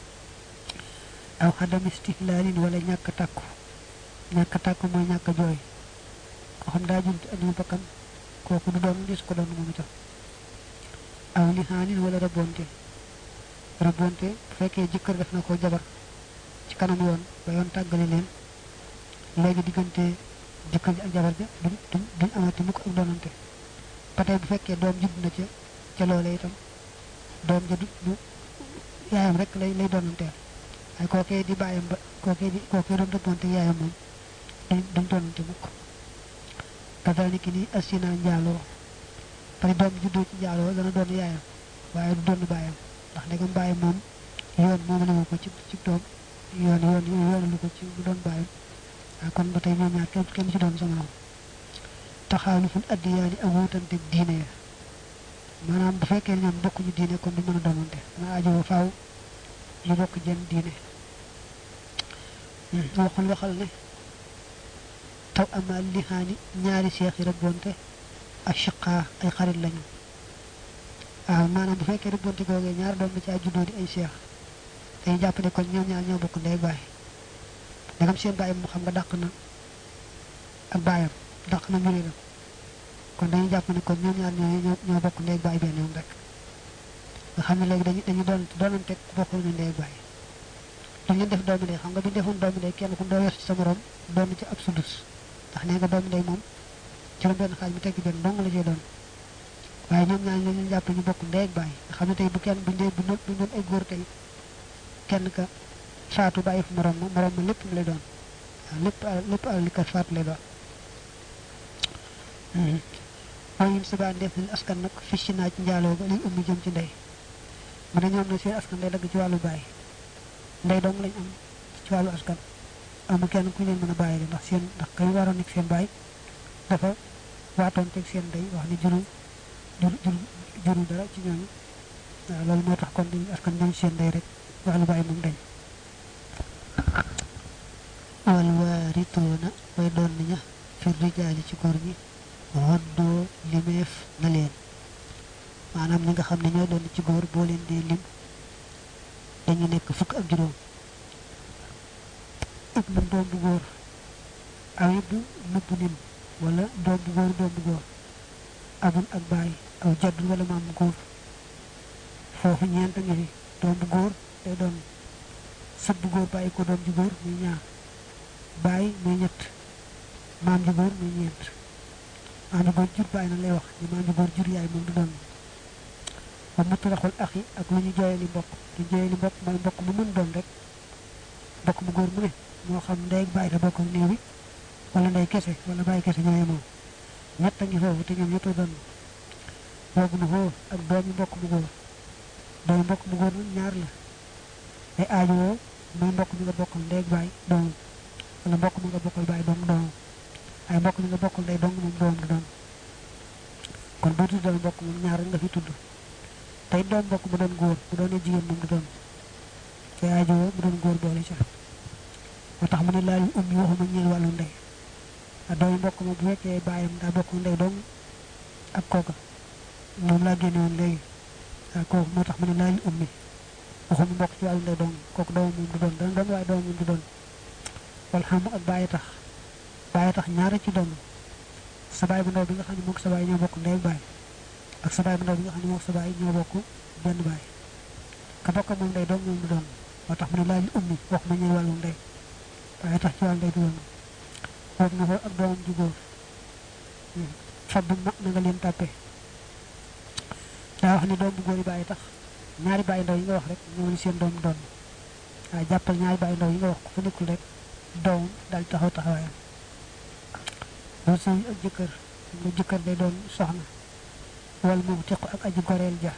aw xadam istihlaalin wala ñàkk tàkku mooy ñàkk jooy koo xam daa junt andi bakkan kooku du doon dis ko doon moom itam aw lihaanin wala rabonte bu fekkee jëkkër def na ko jabar ci kanam yoon ba yoon tàggale leen léegi diggante jëkkër ji ak jabar ja duñ amati mukk ak doonante ba tey bu fekkee doom judd na ca loolee itam doom ja du yaayam rek lay doonanteel ay kookee di bàyyam ba kookee doon rabonte yaayam moom duñ doonante mukk kadaalika ni asina njaaloo pare doom juddoo ci njaaloo dana doon yaayam waaye du doon bàyyam ndax ndegam bàyyi moom yoon moom la ko ci doom yoon lu ko ci bu doon bàyyam waaye kon ba tey ñoom ñaar kenn ci doon sama moom taxaaluful addiyaani ak wuutante diine ya maanaam bu fekkee ñoom bokkuñu diine kon du mën a doonante dana ajoo faaw ñu bokk jenn diine waxal ne taw amal lihaani ñaari seex yi rëbbonte ak shiqaa ay xarit lañu waaw maanaam bu fekkee rëbbonte googee ñaar doom bi ci ay juddoo di ay seex dañuy jàpp ne kon ñoom ñaar ñoo bokk ndey baay ndegam seen baay mu xam nga dàq na ak baayam dàq na muriram kon dañuy jàpp ne kon ñoom ñaar ñoo bokk ndey baay benn yoon rek nga xam ne léegi dañuy doonante bokk ñu ndey baay duñ leen def doomi ndey xam nga bi ñu defoon doomi ndey kenn ku doo yor ci sa morom doon ci ab sudus ndax nee nga doomi ndey moom juróom benn xaaj bi tegg benn dong la cee doon waaye ñoom ñaar ñu jàpp ñu bokk ndey ak baay nga xam ne tey bu kenn bu doon ay góor tey kenn ka faatu bàyyi fu morom ma lépp mu lay doon waaw lépp alal li kat faatu lay doon wayin sabaan def lil askan nag fici naa ci njaaloo ba lil ummi jëm ci ndey mu ne ñoom ne seen askan day dagg ci wàllu bàyyi ndey dong lañ am ci wàllu askan amu kenn ku leen mën a bàyyi ndax seen ndax kay waroon nekk seen bàyyi dafa waatoon teg seen ndey wax ni juru dara ci ñooñu waaw loolu moo tax kon dañu askan dañ seen ndey rek wàllu bàyyi moom dañ wal waarituuna way doon naña fi rijaali ci góor ñi waddoo limeef na leen maanaam ñi nga xam ne ñoo doon ci góor boo leen dee lim dañu nekk fukk ak juróom ibnu doom bu góor aw ibnu nëbb nim wala doom bu góor abul ak baay aw jaddul wala maam bu góor foofu ñeent ngi fi doom bu góor day doon sët bu góor bàyyi ko doom ju góor muy ñaar baay muy ñett maam ju góor muy ñeent maam ju góor jur bàyyi na lay wax ni maam ju góor jur yaay moom du doon wa mutaraxul axi ak lu ñu jooyali mbokk lu jooyali mbokk mooy mbokk mu mën doon rek mbokk mu góor mu ne moo xam ndey ak bàyyi da bokk néew bi wala ndey kese wala bàyyi kese ñooy moom ñett a ngi foofu te ñoom ñett doon boobu na foofu ak doomi mbokk mu góor doomi mbokk mu góor ñaar la ay aajowoo mooy mbokk mi nga bokkal ndey ak bàyyi doomam wala mbokk mi nga bokkal bàyyi dong doomam ay mbokk mi nga bokkal ndey dong moom doomam du doon kon boo tudd doomi mbokk moom ñaar nga fi tudd tey doom mbokk mu doon góor bu doonee jigéen moom du doon te aajowoo mu doon góor boole ca moo tax mu ne laal ummi waxuma ñeel wàllu ndey a doomi mbokk ma bu fekkee bàyyam daa bokk ndey dong ak kooka moom laa génne woon léegi waaw kooku moo tax mu ne laal ummi waxuma mbokk ci wàllu ndey dong kooku doomam moom du doon dana doon waaye doomam moom du doon wala xam ak bàyyi tax ñaara ci doon sa baay bu ndaw bi nga xam ne moog sa baay ñoo bokk ndey ak baay ak sa baay bu ndaw bi nga xam ne moog sa baay ñoo bokk benn baay ka bokk moom ndey dong moom du doon moo tax mu ne laal ummi waxuma ñeel wàllu ndey waaye tax ci wàllu ndey du doon boobu na ko ak doomam ju góor fabbu mag na nga leen tàppe daa wax ne doom bu góor yi bàyyi tax ñaari bàyyi ndaw yi nga wax rek ñoo seen doom doon waaye jàppal ñaari bàyyi ndaw yi nga wax ku fa nekkul rek doomam daal taxaw taxawaayam loolu sëy ak jëkkër nga jëkkër day doon soxna wal moom teq ak aji goreel ja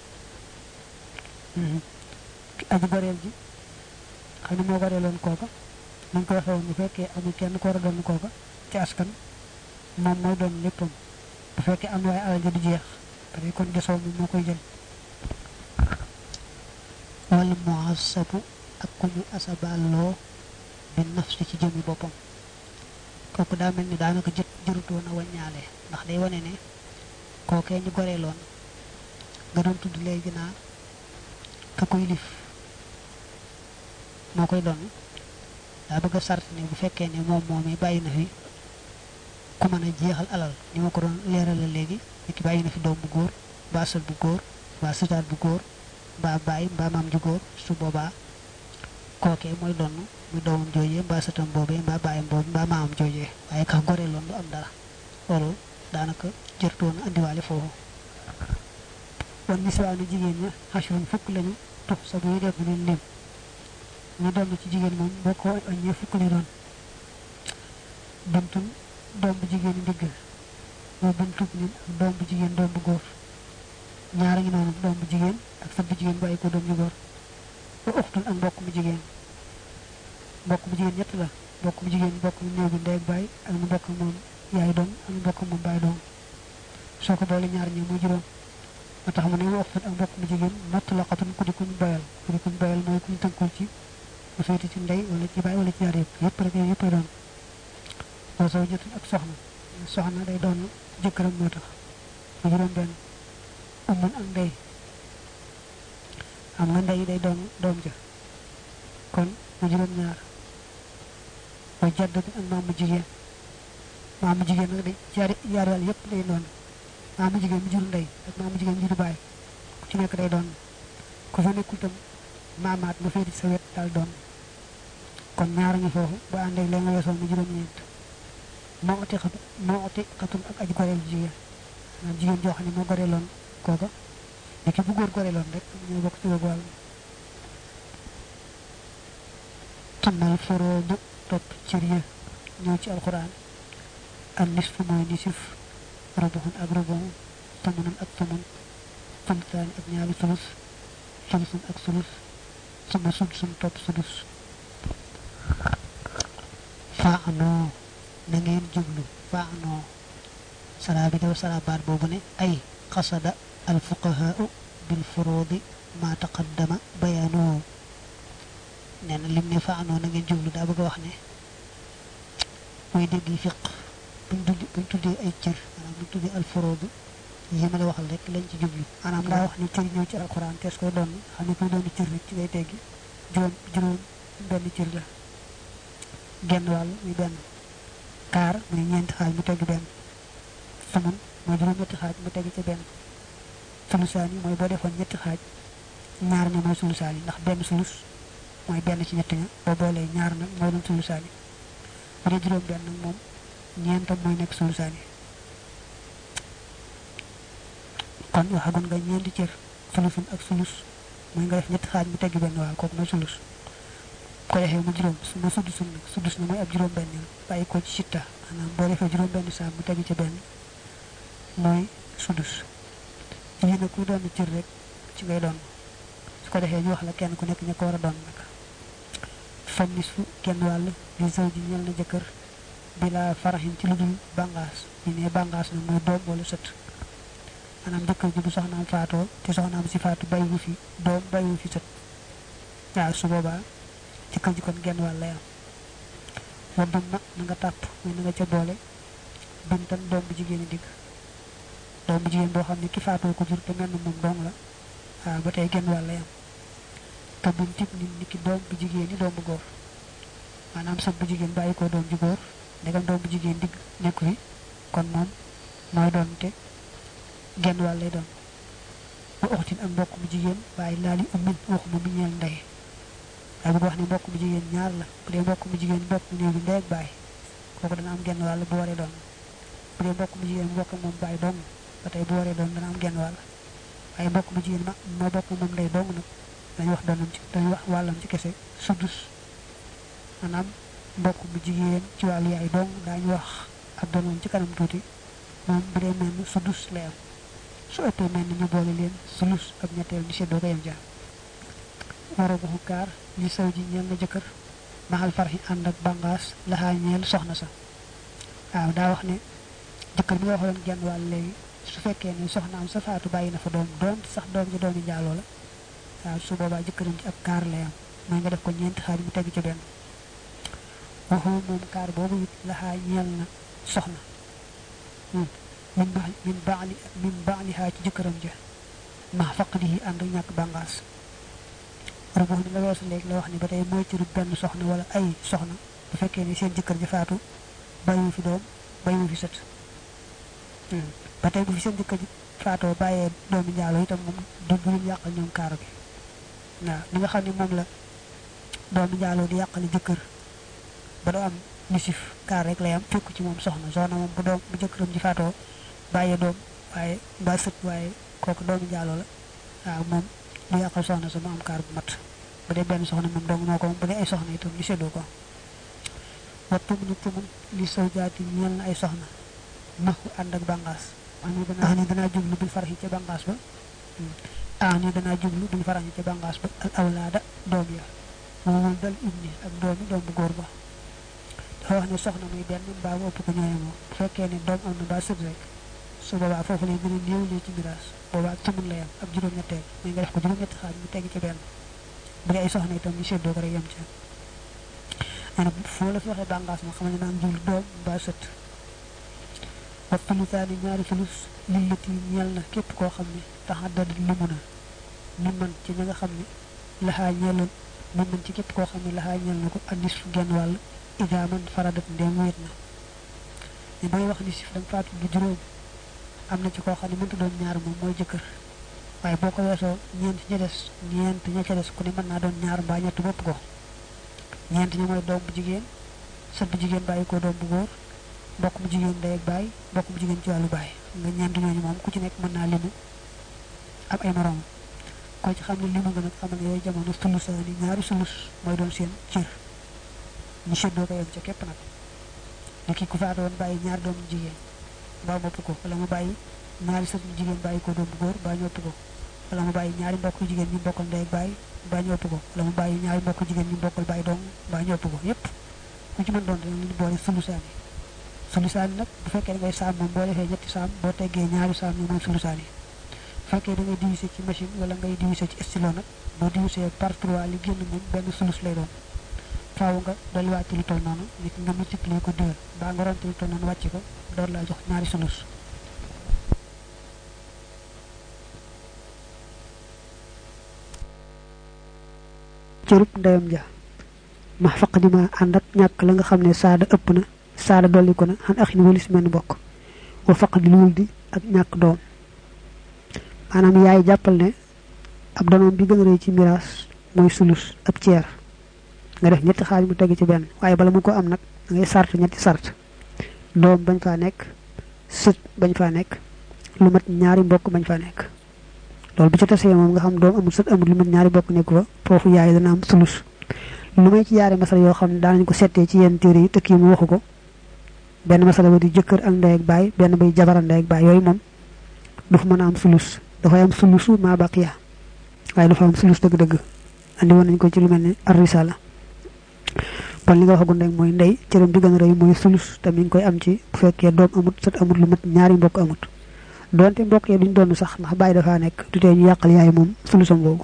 aji goreel ji xam ne moo goreeloon kooka nañ ko waxee woon bu fekkee amul kenn ko war a doon kooka ci askan moom mooy doon léppam bu fekkee am waaye alal ja du jeex parce que kon desoo moom moo koy jël wala muasabu ak ku ñu asaballoo bi nafsi ci jëmi boppam kooku daa mel ni daanaka jërutoon a waññaale ndax day wane ne kookee ñu goreeloon nga doon tudd léegi naa ka koy lif moo koy doon daa bëgg a sart ne bu fekkee ne moom moom yi bàyyi na fi ku mën a jeexal alal ni ma ko doon leerala léegi ki bàyyi na fi doom bu góor mbaa sët bu góor mbaa sëtaat bu góor mbaa bàyyi mbaa maam ju góor su boobaa kookee mooy donn muy doomam joojee mbaa sëtam boobee mbaa bàyyam boobu mbaa maamam joojee waaye ka goreeloon du am dara loolu daanaka jërtoon andiwaale foofu wan niswaanu jigéen ña xashrun fukk lañu tux sa buy def leen lim ñu doon ci jigéen moom boo ko wàññee fukk li doon bintun doom bu jigéen ndigg moo bintub nin ak doom bu jigéen doom bu góor ñaara ngi noonu doom bu jigéen ak sët bu jigéen bàyyi ko doom ju góor ba uxtun ak mbokk mu jigéen ñett la mbokk mu jigéen mbokk mu néew bi ndey ak bàyyi ak mu mbokk moom yaay doom ak mu mbokk moom bàyyi doom soo ko boole ñaar ñi muy juróom moo tax mu ne ma uxtun ak mbokk mu jigéen natt la xatun ku di kuñ bayal mooy kuñ tënkul ci bu féete ci ndey wala ci bàyyi wala ci yaar yëpp rek yooyu yëppay doon boo soo jotul ak soxna day doon jëkkëram moo tax mu juróom benn umman ak ndey xam nga ndey day doon doom ja kon mu juróom ñaar mooy jaddatun ak maamu jigéen nag day yaar wàll yëpp day doon maamu jigéen mu jur ndey ak maamu jigéen mu jur baay ku ci nekk day doon ku fa nekkul tam maamaat mu féete sa wet daal doon kon ñaar ngi foofu bu ànd ak la nga weesoon mu juróom-ñeent moo oti xatun ak aji goreel jigéen maanaam jigéen joo xam ne moo goreeloon kooka léegi bu góor goreeloon rek ñoo bokk ci boobu wàll tumal foroodu topp cër ya ñëw ci alxuraan an nisfu mooy nisif rubuhun ak rubuhu tamunun ak tamun sulsaani ak ñaari sulus sulusun ak sulus sama sudsun topp sudus faanoo na ngeen jublu faanoo sala bi daw sala baat boobu ne ay qasada al fuqahaa'u bil furuudi ma taqaddama bayaanoo nee na lim ne faanoo na ngeen jublu daa bëgg a wax ne mooy dégg yi fiq buñ tuddee ay cër maanaam buñ tuddee al furuud yi ma la waxal rek lañ ci jublu maanaam daa wax ne cër ñëw ci alquran tees koy doon xam ne koy doon cër rek ci ngay teggi juróom benn cër la genn wàll muy benn kaar muy ñeenti xaaj mu tegg benn saman mooy juróom-ñetti xaaj mu tegg ca benn sulusaan yi mooy boo defoon ñetti xaaj ñaar ña mooy sulusaan yi ndax benn sulus mooy benn ci ñett ña boo boolee ñaar nag mooy doon sulusaan yi bu dee juróom benn nag moom ñeentam mooy nekk sulusaan yi kon waxagun nga ñeenti cër sulusun ak sulus mooy nga def ñetti xaaj mu tegg benn waaw kooku mooy sulus ko defee mu juróom su ma suddusun nag suddus na mooy ab juróom benn bàyyi ko ci sitta maanaam boo defee juróom benn saa mu tegg ca benn mooy suddus yi nag ku doon cër rek ci ngay doon su ko defee ñu wax la kenn ku nekk ña ko war a doon nag fan nisfu genn wàll li sëw ji ñel na jëkkër bila faraxin ci lu dul bàngaas ñu ne bàngaas nag mooy doom wala sët maanaam jëkkër ji bu soxnaam faatoo te soxnaam si faatu bàyyiwu fi doom bàyyiwu fi sët waaw su boobaa jëkkër ji kon genn wàll lay am waddum na nga tàpp muy na nga ca boole bintan doom bu jigéen digg doom bu jigéen boo xam ne ki faatoo ko jur te mel na moom dong la waaw ba tey genn wàll lay am te buñ tib nit ni ki doom bu jigéen ni doom bu góor maanaam sët bu jigéen bàyyi ko doom ju góor ndegam doom bu jigéen digg nekku fi kon moom mooy doon te genn wàll lay doon bu uxtin ak mbokk bu jigéen waaye laali ummin waxuma mi ñeel ndey daa bëgg wax ne mbokk bu jigéen ñaar la bu dee mbokk bu jigéen mbokk mu néew bi ndey ak baay kooku dana am genn wàll bu waree doon bu dee mbokk bu jigéen mbokk moom baay dong ba tey bu waree doon dana am genn wàll waaye mbokk bu jigéen moo bokk moom ndey dong nag dañuy wax doonam ci dañuy wax wàllam ci kese suddus maanaam mbokk bu jigéen ci wàllu yaay dong daañu wax ak doonam ci kanam tuuti moom bu dee mel ni suddus lay am su ëppee mel ni ñu boole leen sulus ak ñetteel ñu seddoo ko yem ja wara bu kaar li saw ji ñeel na jëkkër maxal farxi ànd ak bàngaas laxaa ñeel soxna sa waaw daa wax ne jëkkër bi nga waxoon genn wàll léegi su fekkee ne soxna am sa faatu bàyyi na fa doom doon sax doom ji doomi njaaloo la waaw su boobaa jëkkëram ci ab kaar lay am mooy nga def ko ñeenti xaaj mu tegg ci benn waxu moom kaar boobu it laxaa ñeel na soxna min baalihaa ci jëkkëram ja max faqdihi ànd ak ñàkk bàngaas rubu ni la weesu léegi la wax ni ba tey mooy cëru benn soxna wala ay soxna bu fekkee ni seen jëkkër ji faatu bàyyiwu fi doom bàyyiwu fi sët ba tey bu fi seen jëkkër ji faatoo bàyyee doomi njaaloo itam moom du leen yàqal ñoom kaaro bi waaw li nga xam ne moom la doomi njaaloo di yàqali jëkkër ba doo am nisif kaar rek lay am fekku ci moom soxna moom bu jëkkëram ji faatoo bàyyee doom waaye mbaa sët waaye kooku doomi njaaloo la waaw moom du yàqal soxna sa mu am kaar bu mat bu dee benn soxna moom dong moo ko bu dee ay soxna itam ñu séddoo ko wattu mu nit mun li saw jaati ñeel na ay soxna maxu ànd ak bàngaas ni danaa jublu bil faraxi ca bàngaas ba ni danaa jublu bil faraxi ca bàngaas ba al awlaada doom ya wowul dal ibni ak doomi doom bu góor ba dafa wax ne soxna muy benn mbaa mu ëpp ko ñooyemoo bu fekkee ne doom am na mbaa sët rek su boobaa foofu lay gën a néew lee ci miraas boobaa tumun lay am ak juróom-ñetteel muy nga def ko juróom-ñetti xaaj mu tegg ci benn bu dee ay soxna itam ñu séddoo ko rek yem ci maanaam foo la fi waxee bàngaas ma xam ne naan jublu doom mbaa sët wa tulusaani ñaari fulus lillati ñeel na képp koo xam ne taxaddad limu na ni man ci ña nga xam ne laxaa ñeeloon ni man ci képp koo xam ne laxaa ñeel na ko andis fu genn wàll ida man faradat ndem wéet na ne bay wax ni sif dam faatu bu juróom am na ci koo xam ne mënta doon ñaar moom mooy jëkkër waaye boo ko weesoo ñeent ña ca des ku ne mën naa doon ñaar mbaa ñett bopp ko ñeent ñi mooy doom bu jigéen sët bu jigéen bàyyi ko doom bu góor mbokk bu jigéen ndey ak baay mbokk bu jigéen ci wàllu baay nga ñeent ñooñu moom ku ci nekk mën naa limu am ay moroom koo ci xam ne limu nga nag xamal ne yooyu jamono sulusaani ñaari sulus mooy doon seen cër ñu séddoo ko yem ca képp nag ne kii ku faatu woon bàyyi ñaar doom jigéen mbaa mopp ko wala mu bàyyi ñaari sët yu jigéen bàyyi ko doom bu góor mbaa ñopp ko wala mu bàyyi ñaari mbokk jigéen ñu bokkal ndey ak bàyyi mbaa ñopp ko wala mu bàyyi ñaari mbokk jigéen ñu bokkal bàyyi dong mbaa ñopp ko yépp ku ci mën doon dañ leen boole sulusaani nag bu fekkee da ngay saam moom boo defee ñetti saam boo teggee ñaari saam ñu mooy sulusaani bu fekkee da ngay diviser ci machine wala ngay diviser ci stylo nag boo diviser par 3 li génn moom benn sulus lay doon faaw nga dolliwaat ci lu toll noonu nit nga multiplier ko 2 mbaa nga ronte lu toll noonu wàcc ko door laa jox ñaari sulus cërub ndeyam ja ma faq di ma ànd ak ñàkk la nga xam ne saada ëpp na saada dolli ko na xan axin walis menn bokk wa faq di luwul di ak ñàkk doom maanaam yaay jàppal ne ab donoom bi gën a rëy ci miraas mooy sulus ab ceer nga def ñetti xaaj mu teg ci benn waaye bala mu ko am nag da ngay sart ñetti sart doom bañ faa nekk sët bañ faa nekk lu mat ñaari mbokk bañ faa nekk loolu bu ci tasee moom nga xam doom amul sët amul lu mat ñaari mbokk nekk fa foofu yaay dana am sulus lu may ci yaari masala yoo xam ne daanañ ko settee ci yenn téere yi te kii mu waxu ko benn masala ba di jëkkër ak ndey ak baay benn bay jabar ak ndey ak baay yooyu moom du fa mën a am sulus dafay am sulusu maa baqiya waaye du fa am sulus dëgg-dëgg andi woon nañ ko ci lu mel ni ar-risala kon li nga waxagul rek mooy ndey cëram bi gën a rëy mooy sulus te mi ngi koy am ci bu fekkee doom amut sët amut lu mat ñaari mbokk amut donte mbokk yi duñ doon sax ndax bàyyi dafaa nekk du tee ñu yàqal yaay moom sulusam boobu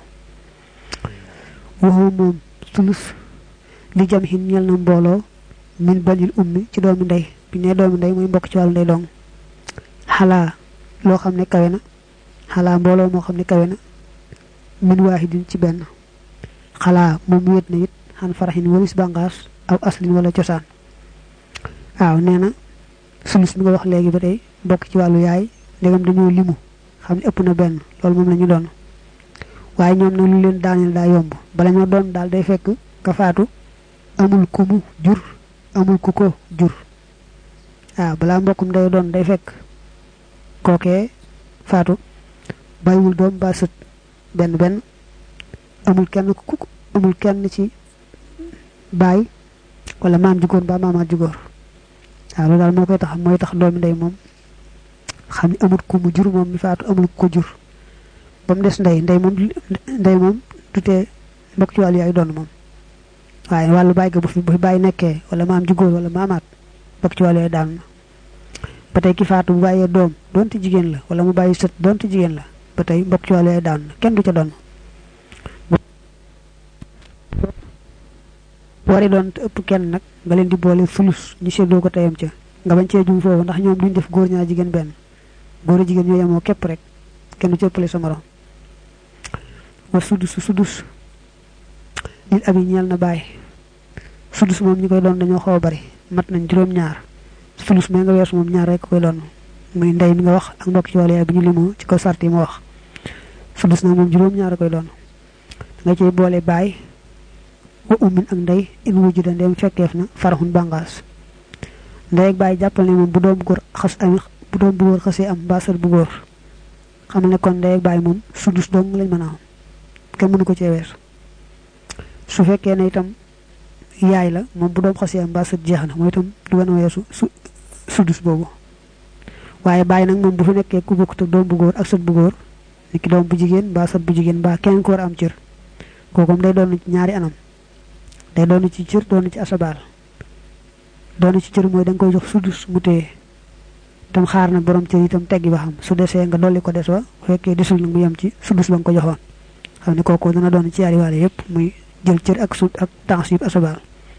waxu moom sulus li jam xin ñel na mbooloo min banil ummi ci doomi ndey bi ne doomi ndey mooy mbokk ci wàllu ndey dong xalaa loo xam ne kawe na xalaa mbooloo moo xam ne kawe na min waahidin ci benn xalaa moom wéet na it xan faraxin walis bàngaas aw aslin wala cosaan waaw nee na sulus bi nga wax léegi ba tey mbokk ci wàllu yaay ndegam dañoo limu xam ne ëpp na benn loolu moom la ñu doon waaye ñoom nag lu leen daaneel daa yomb bala ñoo doon daal day fekk ka faatu amul ku mu jur amul ku ko jur waaw balaa mbokkum day doon day fekk kookee faatu bàyyiwul doom ba sët benn amul kenn ci baay wala maam ju góor ba maamaat ju góor waaw loolu daal moo koy tax mooy tax doomi ndey moom xam ne amul ku mu jur moom mi faatu amul ko jur ba mu des ndey moom tutee mbokk ci wàllu yaay doon moom waaye wàllu baay ga bu fi baay nekkee wala maam ju góor wala maamaat mbokk ci wàllu yaay daan na ba tey ki faatu bu bàyyee doom doonte jigéen la wala mu bàyyi sët doonte jigéen la ba tey mbokk ci wàllu yaay daan na kenn du ca doon wari doon te ëpp kenn nag nga leen di boole fulus ñu seddoo ko teyam ca nga bañ cee jum foofu ndax ñoom duñ def góor ñaar jigéen benn góor a jigéen ñoo yemoo képp rek kenn du ci ëppale sa morom wa sudus lil abi ñeel na bàyyi sudus moom ñi koy doon dañoo xaw a bari mat nañ juróom-ñaar fulus may nga weesu moom ñaar rek koy doon muy ndey mi nga wax ak mbokk ci wàllu yaay bi ñu limoo ci kaw sart yi ma wax sudus nag moom juróom-ñaar koy doon nga ciy boole bàyyi wa ummin ak ndey in wujjuda ndeem fekkeef na faraxun bàngaas ndey ak bàyyi jàppal ne moom bu doom bu góor xasee am mbaa sët bu góor xamal ne kon ndey ak bàyyi moom sudus dong lañ mën a am kenn mënu ko cee weesu su fekkee ne itam yaay la moom bu doom xasee am mbaa sët jeex na mooy itam du gën a weesu sudus boobu waaye bàyyi nag moom bu fi nekkee ku bokkut ak doom bu góor ak sët bu góor ni ki doom bu jigéen mbaa sët bu jigéen mbaa kenn ko war a am cër kooku day doon ci ñaari anam day doon ci cër doon ci asabaal doon ci cër mooy da nga koy jox sudus mu téye tam xaar na borom cër itam teggi ba xam su desee nga dolli ko des wa bu fekkee desul nag mu yem ci sudus ba nga ko joxoon xam ne kooku dana doon ci yaari waale yépp muy jël cër ak sud ak tansib asabaal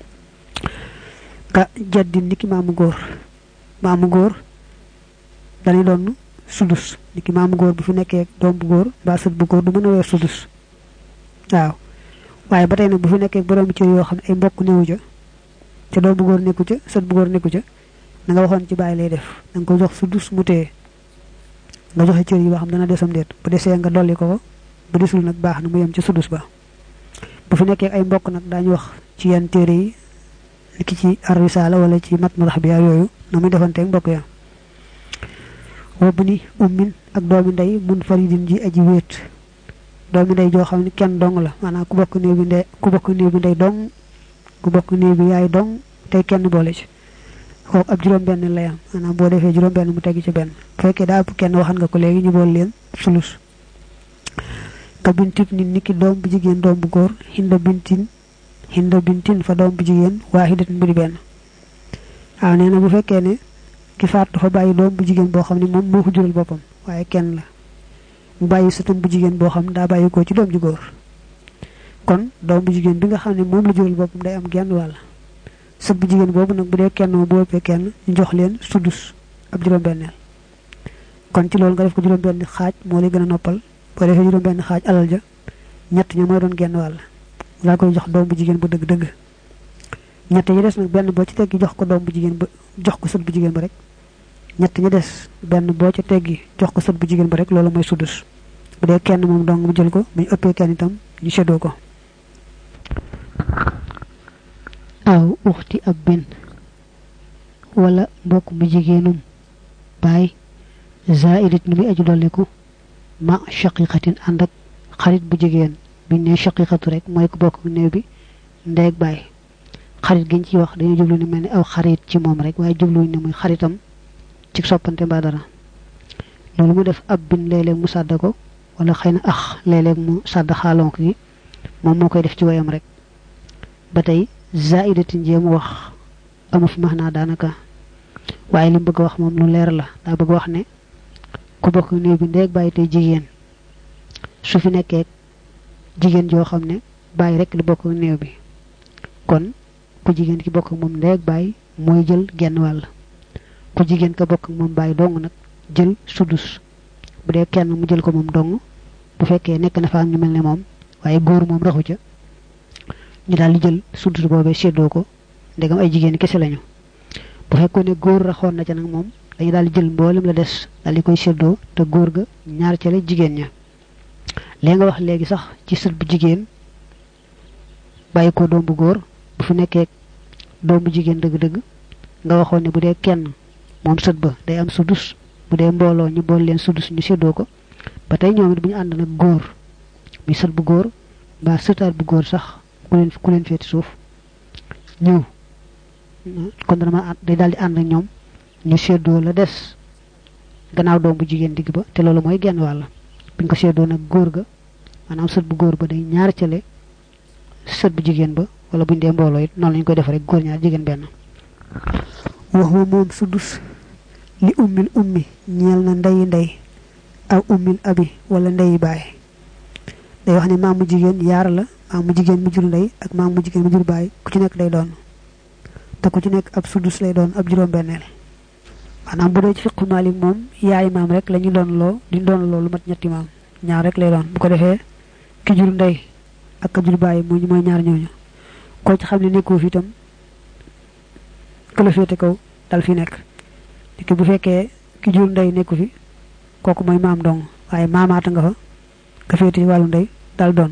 ka jaddi niki maamu góor dañuy doon sudus niki maamu góor bu fi nekkee doom bu góor mbaa sët bu góor du mën a weer sudus waaw waaye ba tey nag bu fi nekkee borom cër yoo xam ne ay mbokk néewu ca te doom bu góor nekku ca sët bu góor nekku ca na nga waxoon ci bàyyi lay def da nga ko jox sudus mu téye nga joxe cër yi ba xam dana desam déet bu desee nga dolli ko bu desul nag baax na mu yem ci sudus ba bu fi nekkee ay mbokk nag daañu wax ci yenn téere yi niki ci ar-risala wala ci matnu rahbiya yooyu na muy defanteeg mbokk ya wobb ni ummin ak doomi ndey mun faridin ji aji wéet doomi ndey joo xam ne kenn dong la maanaam ku bokk néew bi ndey dong ku bokk néew bi yaay dong tey kenn boole ci kooku ab juróom-benn lay am maanaam boo defee juróom-benn mu tegg ci benn bu fekkee daa ëpp kenn waxan nga ko léegi ñu bool leen sulus ka bintit nit niki doom bu jigéen doom bu góor hinda bintin fa doom bu jigéen waahidatin bu di benn waaw nee na bu fekkee ne ki faat dafa bàyyi doom bu jigéen boo xam ne moom moo ko jural boppam waaye kenn la mu bàyyi sëtam bu jigéen boo xam daa bàyyi ko ci doom ju góor kon doom bu jigéen bi nga xam ne moom la jural boppam day am genn wàll sët bu jigéen boobu nag bu dee kenn moo bu ëppee kenn ñu jox leen sudus ab juróom-benneel kon ci loolu nga def ko juróom-benn xaaj moo lay gën a noppal boo defee juróom-benn xaaj alal ja ñett ña mooy doon genn wàll laa koy jox doom bu jigéen bu dëgg-dëgg ñett yi des nag benn boo ci teggi jox ko doom bu jigéen ba jox ko sët bu jigéen ba rek ñett ñi des benn boo ci teggi jox ko sët bu jigéen ba rek loolu mooy sudus bu dee kenn moom dong mu jël ko bu ñu ëppee kenn itam ñu seddoo ko aw uxti ab bin wala mbokk mu jigéenum baay zaidat nu muy aju dolliku ma shaqiqatin ànd ak xarit bu jigéen biñ ne shaqiqatu rek mooy ko bokk néew bi ndeeg baay xarit giñ ci wax dañu jublu ni mel ni aw xarit ci moom rek waaye jubluñ ne muy xaritam ci soppante mbaa dara loolu mu def ab bin léeg-léeg mu sàdda ko wala xëy na léeg-léeg mu sàdda xaalonk gi moom moo koy def ci woyam rek ba tey zaidatin jéem wax amu fi maanaa daanaka waaye li mu bëgg a wax moom lu leer la daa bëgg wax ne ku bokk néew bi ndeeg bàyyi tey jigéen su fi nekkee jigéen joo xam ne bàyyi rek li bokk néew bi kon ku jigéen ki bokk moom ndeeg bàyyi mooy jël genn wàll ku jigéen ka bokk moom bàyyi dong nag jël sudus bu dee kenn mu jël ko moom dong bu fekkee nekk na fa am ñu mel ne moom waaye góor moom raxu ca ñu daal di jël sudus boobee séddoo ko ndegam ay jigéen kese lañu bu fekkoon ne góor raxoon na ca nag moom dañu daal di jël mboolem la des daal di koy séddoo te góor ga ñaar ca la jigéen ña léegi nga wax léegi sax ci sët bu jigéen bàyyi ko doom bu góor bu fi nekkee doom bu jigéen dëgg-dëgg nga waxoon ne bu dee kenn moom sët ba day am sudus bu dee mbooloo ñu bool leen sudus ñu séddoo ko ba tey ñoom it bu ñu ànd nag góor mi sët bu góor mbaa sëtaat bu góor sax ku leen féeti suuf ñëw kon dama day daal di ànd ak ñoom ñu séddoo la des gannaaw doom bu jigéen digg ba te loolu mooy genn wàll buñ ko séddoo nag góor ga maanaam sët bu góor ba day ñaar cale sët bu jigéen ba wala buñ dee mbooloo it noonu lañ koy def rek góor ñaar jigéen benn wax wa moom sudus li ummil ummi ñeel na ndeyi ndey aw ummil abi wala ndeyi baay day wax ne maamu jigéen yaar la maamu jigéen mu jur ndey ak maamu jigéen mu jur baay ku ci nekk day doon te ku ci nekk ab sudus lay doon ab juróom-benneel maanaam bu dee ci fiqu Maalik moom yaay maam rek la ñu doon loo di doon loolu mat ñetti maam ñaar rek lay doon bu ko defee ki jur ndey ak ka jur baay mooy ñaar ñooñu koo ci xam ne nekkoo fi itam ku la féete kaw dal fi nekk ki bu fekkee ki jur ndey nekku fi kooku mooy maam dong waaye maamaata nga fa ka féete ci wàllu ndey dal doon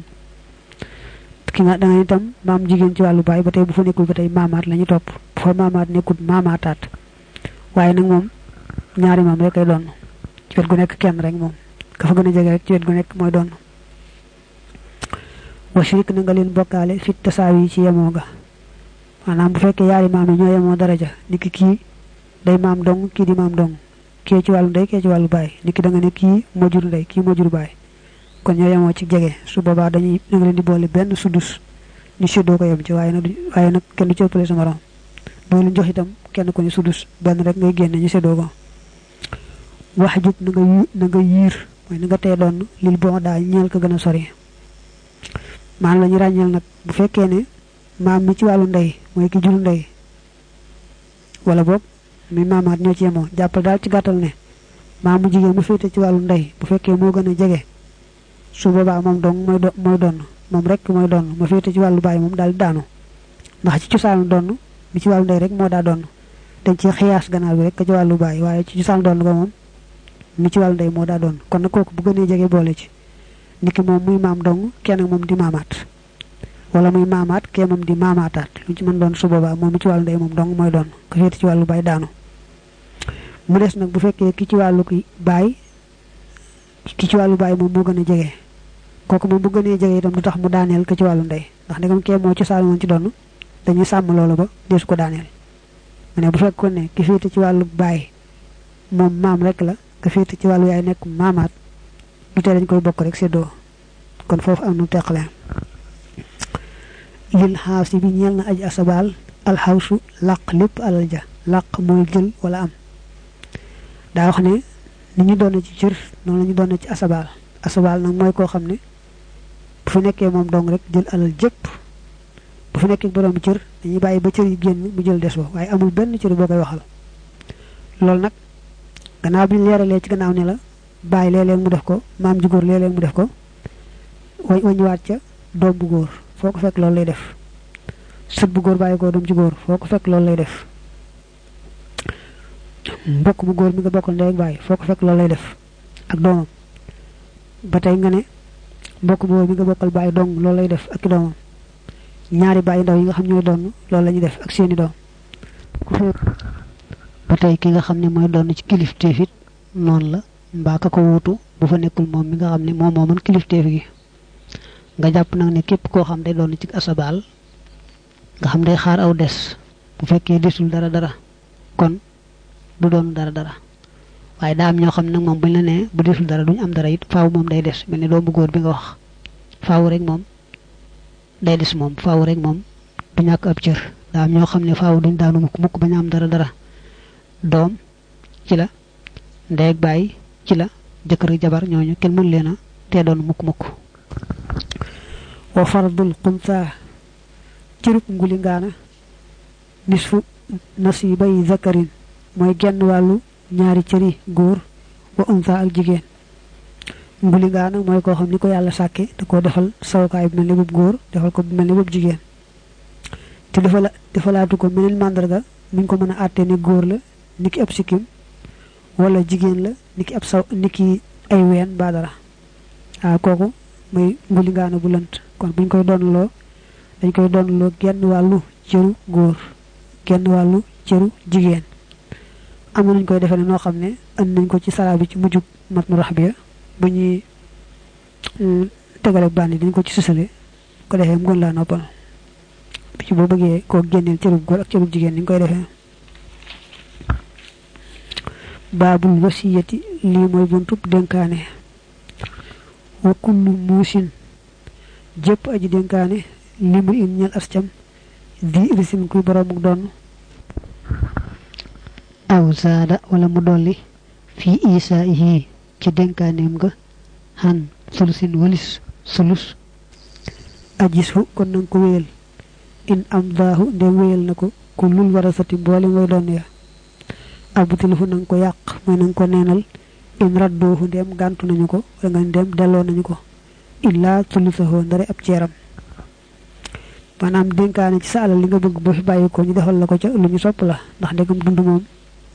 ki nga da nga itam maam jigéen ci wàllu baay ba tey bu fa nekkul ba tey maamaat la ñu topp bu fa maamaat nekkul maamaataat waaye nag moom ñaari maam rek ay doon ci wet gu nekk kenn rek moom ka fa gën a jege rek ci wet gu nekk mooy doon washrik na nga leen bokkaale fit tasaawi ci yemoo ga maanaam bu fekkee yaari maam yi ñoo yemoo daraja niki kii day maam dong kii di maam dong kii ci wàllu ndey kii ci wàllu baay niki da nga ne kii moo jur ndey kii moo jur baay kon ñoo yemoo ci jege su boobaa da nga leen di boole benn sudus ñu séddoo ko yem ci waaye nag kenn du ci ëppale sa morom boo leen jox itam kenn ko ni sudus benn rek ngay génne ñu séddoo ko wax jub na nga yiir mooy na nga tey doon lil bon daa ñeel ko gën a sori maanaam la ñu ràññeel nag bu fekkee ne maam mi ci wàllu ndey mooy ki jur ndey wala boog mi maamaat ñoo ci yemoo jàppal daal ci gàttal ne maam mu jigéen mu féete ci wàllu ndey bu fekkee moo gën a jege su boobaa moom dong mooy doon moom rek mooy doon ma féete ci wàllu baay moom daal di daanu ndax ci cosaanu doon mi ci wàllu ndey rek moo daa doon dañ ci xiyaas gannaaw bi rek ka ci wàllu baay waaye ci cosaanu doon ba moom mi ci wàllu ndey moo daa doon kon nag kooku bu gënee jege boole ci niki moom muy maam dong kenn moom di maamaat wala muy maamaat kee moom di maamaataat lu ci mën doon su boobaa moom mi ci wàllu ndey moom dong mooy doon ka féete ci wàllu baay daanu mu des nag bu fekkee ki ci wàllu baay moom moo gën a jege kooku moom bu gënee jege itam du tax mu daaneel ka ci wàllu ndey ndax ndegam kee moo ci saal woon ci doon dañuy sàmm loolu ba deesu ko daaneel mané bu fekkone ne ki féete ci walu baay moom maam rek la ka féete ci walu yaay nekk maamaat du tee dañ koy bokk rek séddoo kon foofu am nu teqale lil xaasi bi ñeel na aji asabal alxawsu laq lépp alal ja laq mooy jël wala am daa wax ne ni ñu doon ci cër noonu la ñu doon ci asabal asabal nag mooy koo xam ne bu fi nekkee moom dong rek jël alal jëpp bu fi nekkee borom cër dañuy bàyyi ba cër yi génn mu jël des ba waaye amul benn cër boo koy waxal loolu nag gannaaw bi ñu leeralee ci gannaaw ne la bàyyi léeg-léeg mu def ko maam ju góor léeg-léeg mu def ko wañuwaat ca doom bu góor foo ko fekk loolu lay def sët bu góor bàyyi ko doom ci góor foo ko fekk loolu lay def mbokk mu góor mi nga bokkal ndey ak bàyyi foo ko fekk loolu lay def ak doomam ba tey nga ne mbokk mu góor mi nga bokkal bàyyi dong loolu lay def ak doomam ñaari bàyyi ndaw yi nga xam ñooy doon loolu la ñuy def ak seeni doom ku fekk ba tey ki nga xam ne mooy doon ci kilifteef it noonu la mbaa ka ko wuutu bu fa nekkul moom mi nga xam ne moom moo mën kilifteef gi nga jàpp nag ne képp koo xam day doon ci asabal nga xam day xaar aw des bu fekkee desul dara kon du doon dara waaye daa am ñoo xam nag moom buñ la nee bu desul dara duñ am dara it faaw moom day des mel ni doomu góor bi nga wax faaw rek moom day des moom faaw rek moom du ñàkk ab cër daa am ñoo xam ne faaw duñ daanu mukk bañ am dara doom ci la ndey ak bàyyi ci la jëkkër ak jabar ñooñu kenn mën leen a tee doon mukk wa fardul qunsa ciruk nguli ngaana nisfu nasibay zakarin mooy genn wàllu ñaari cëri góor wa unsa ak jigéen nguli ngaana mooy koo xam ni ko yàlla sàkke da koo defal sawukaay bu mel ni boobu góor defal ko bu mel ni boobu jigéen te defalaatu ko meneen màndarga muñ ko mën a àtte ni góor la niki ab sikkim wala jigéen la niki ab saw niki ay ween ba dara kooku muy nguli ngaana bu lënt kon buñ koy doonloo dañ koy doonloo genn wàllu cëru góor genn wàllu cëru jigéen am nañ koy defee noo xam ne and nañ ko ci sara bi ci mujjug mat mu rax bi bu ñuy tegale bandi dañ ko ci susale ko defee mu gën laa noppal bi ci boo bëggee koo génneel cëru góor ak cëru jigéen ni nga koy defee babul wasiyati lii mooy buntub dénkaane wa kullu muusin jëpp aji dénkaane limu in ñal ascam di irisin kuy boromuk doon aw zaada wala mu dolli fi isaihi ci dénkaaneem nga han sulusin walis sulus ajisu kon nang ko wéyal in amdaahu ndem wéyal na ko kullul warasati mboole mooy doon ya abutiluhu nang ko yàq mooy nang ko neenal in radduhu ndem gàntu nañu ko wala nga ndem delloo nañu ko illa sulusahu ndare ab ceeram maanaam dénkaane ci sa alal li nga bëgg boo fi bàyyi ko ñu defal la ko ca lu ñu sopp la ndax ndegam dund moom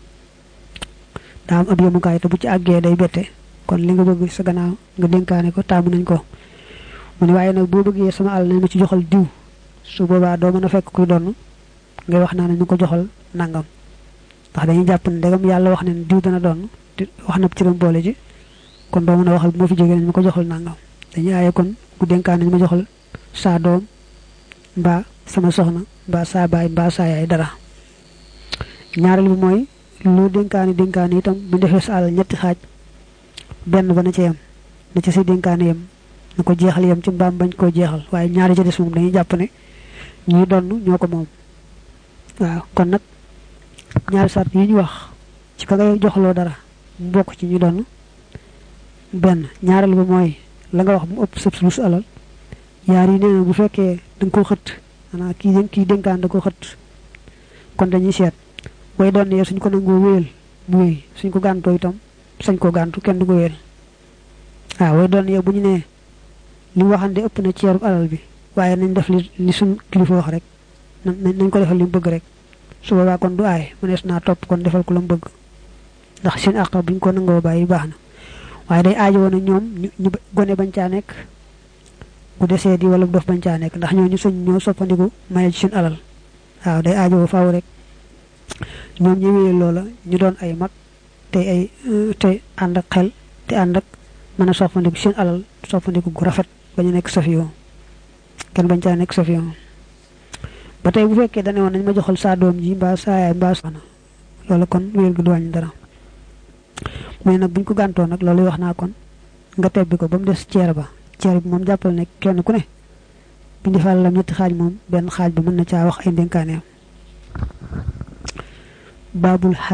daa am ab yemukaay te bu ci àggee day bette kon li nga bëgg sa gannaaw nga dénkaane ko taamu nañ ko mu ne waaye nag boo bëggee sama alal nañ ma ci joxal diw su boobaa doo mën a fekk kuy donn ngay wax naa ne ñu ko joxal nangam ndax dañuy jàpp ne ndegam yàlla wax ne diw dana donn wax na ci ram boole ji kon doo mën a waxal bu ma fi jógee nañ ma ko joxal nangam dañuy aaye kon ku dénkaane nañ ma joxal saa doom mbaa sama soxna mbaa saa baay mbaa saa yaay dara ñaareel bi mooy lu dénkaane itam bu defee sa alal ñetti xaaj benn ba na ci yem na ci si dénkaane yem na ko jeexal yem ci mbaam bañ koo jeexal waaye ñaari ca des moom dañuy jàpp ne ñuy donn ñoo ko moom waaw kon nag ñaari sart yi ñu wax ci ka ngay joxloo dara mu bokk ci ñu donn benn ñaareel ba mooy la nga wax mu ëpp sëb sulus alal yaar yi nee na bu fekkee da nga koo xët maanaam kii dénkaan da koo xët kon dañuy seet way doon ne suñ ko nangoo wéyal mu wéy suñ ko gàntoo itam sañ ko gàntu kenn du ko wéyal waaw way doon yow bu ñu nee li mu waxande ëpp na ceeru alal bi waaye nañ def li suñ kilifa wax rek nañ ko defal li mu bëgg rek su boobaa kon du aay mënees naa topp kon defal ko la mu bëgg ndax seen àq buñ ko nangoo bàyyi baax na waaye day aajo woon ñoom ñu gone bañ caa nekk ku desee di wala dof bañ caa nekk ndax ñooñu suñ ñoo soppandiku maye ci seen alal waaw day aajo faaw rek ñoom ñu wéyal loola ñu doon ay mag te ànd ak xel te ànd ak mën a soppandiku seen alal soppandiku gu rafet ba ñu nekk safiyo kenn bañ caa nekk safiyo ba tey bu fekkee dane woon nañ ma joxal saa doom ji mbaa saa yaay mbaa soxna loolu kon wéer gi du wàññi dara mais nag buñ ko gàntoo nag loolu wax naa kon nga tebbi ko ba mu des ceer ba ceer bi moom jàppal ne kenn ku ne bi di fàllalam ñetti xaaj moom benn xaaj ba mën na caa wax ay ndénkaaneem babul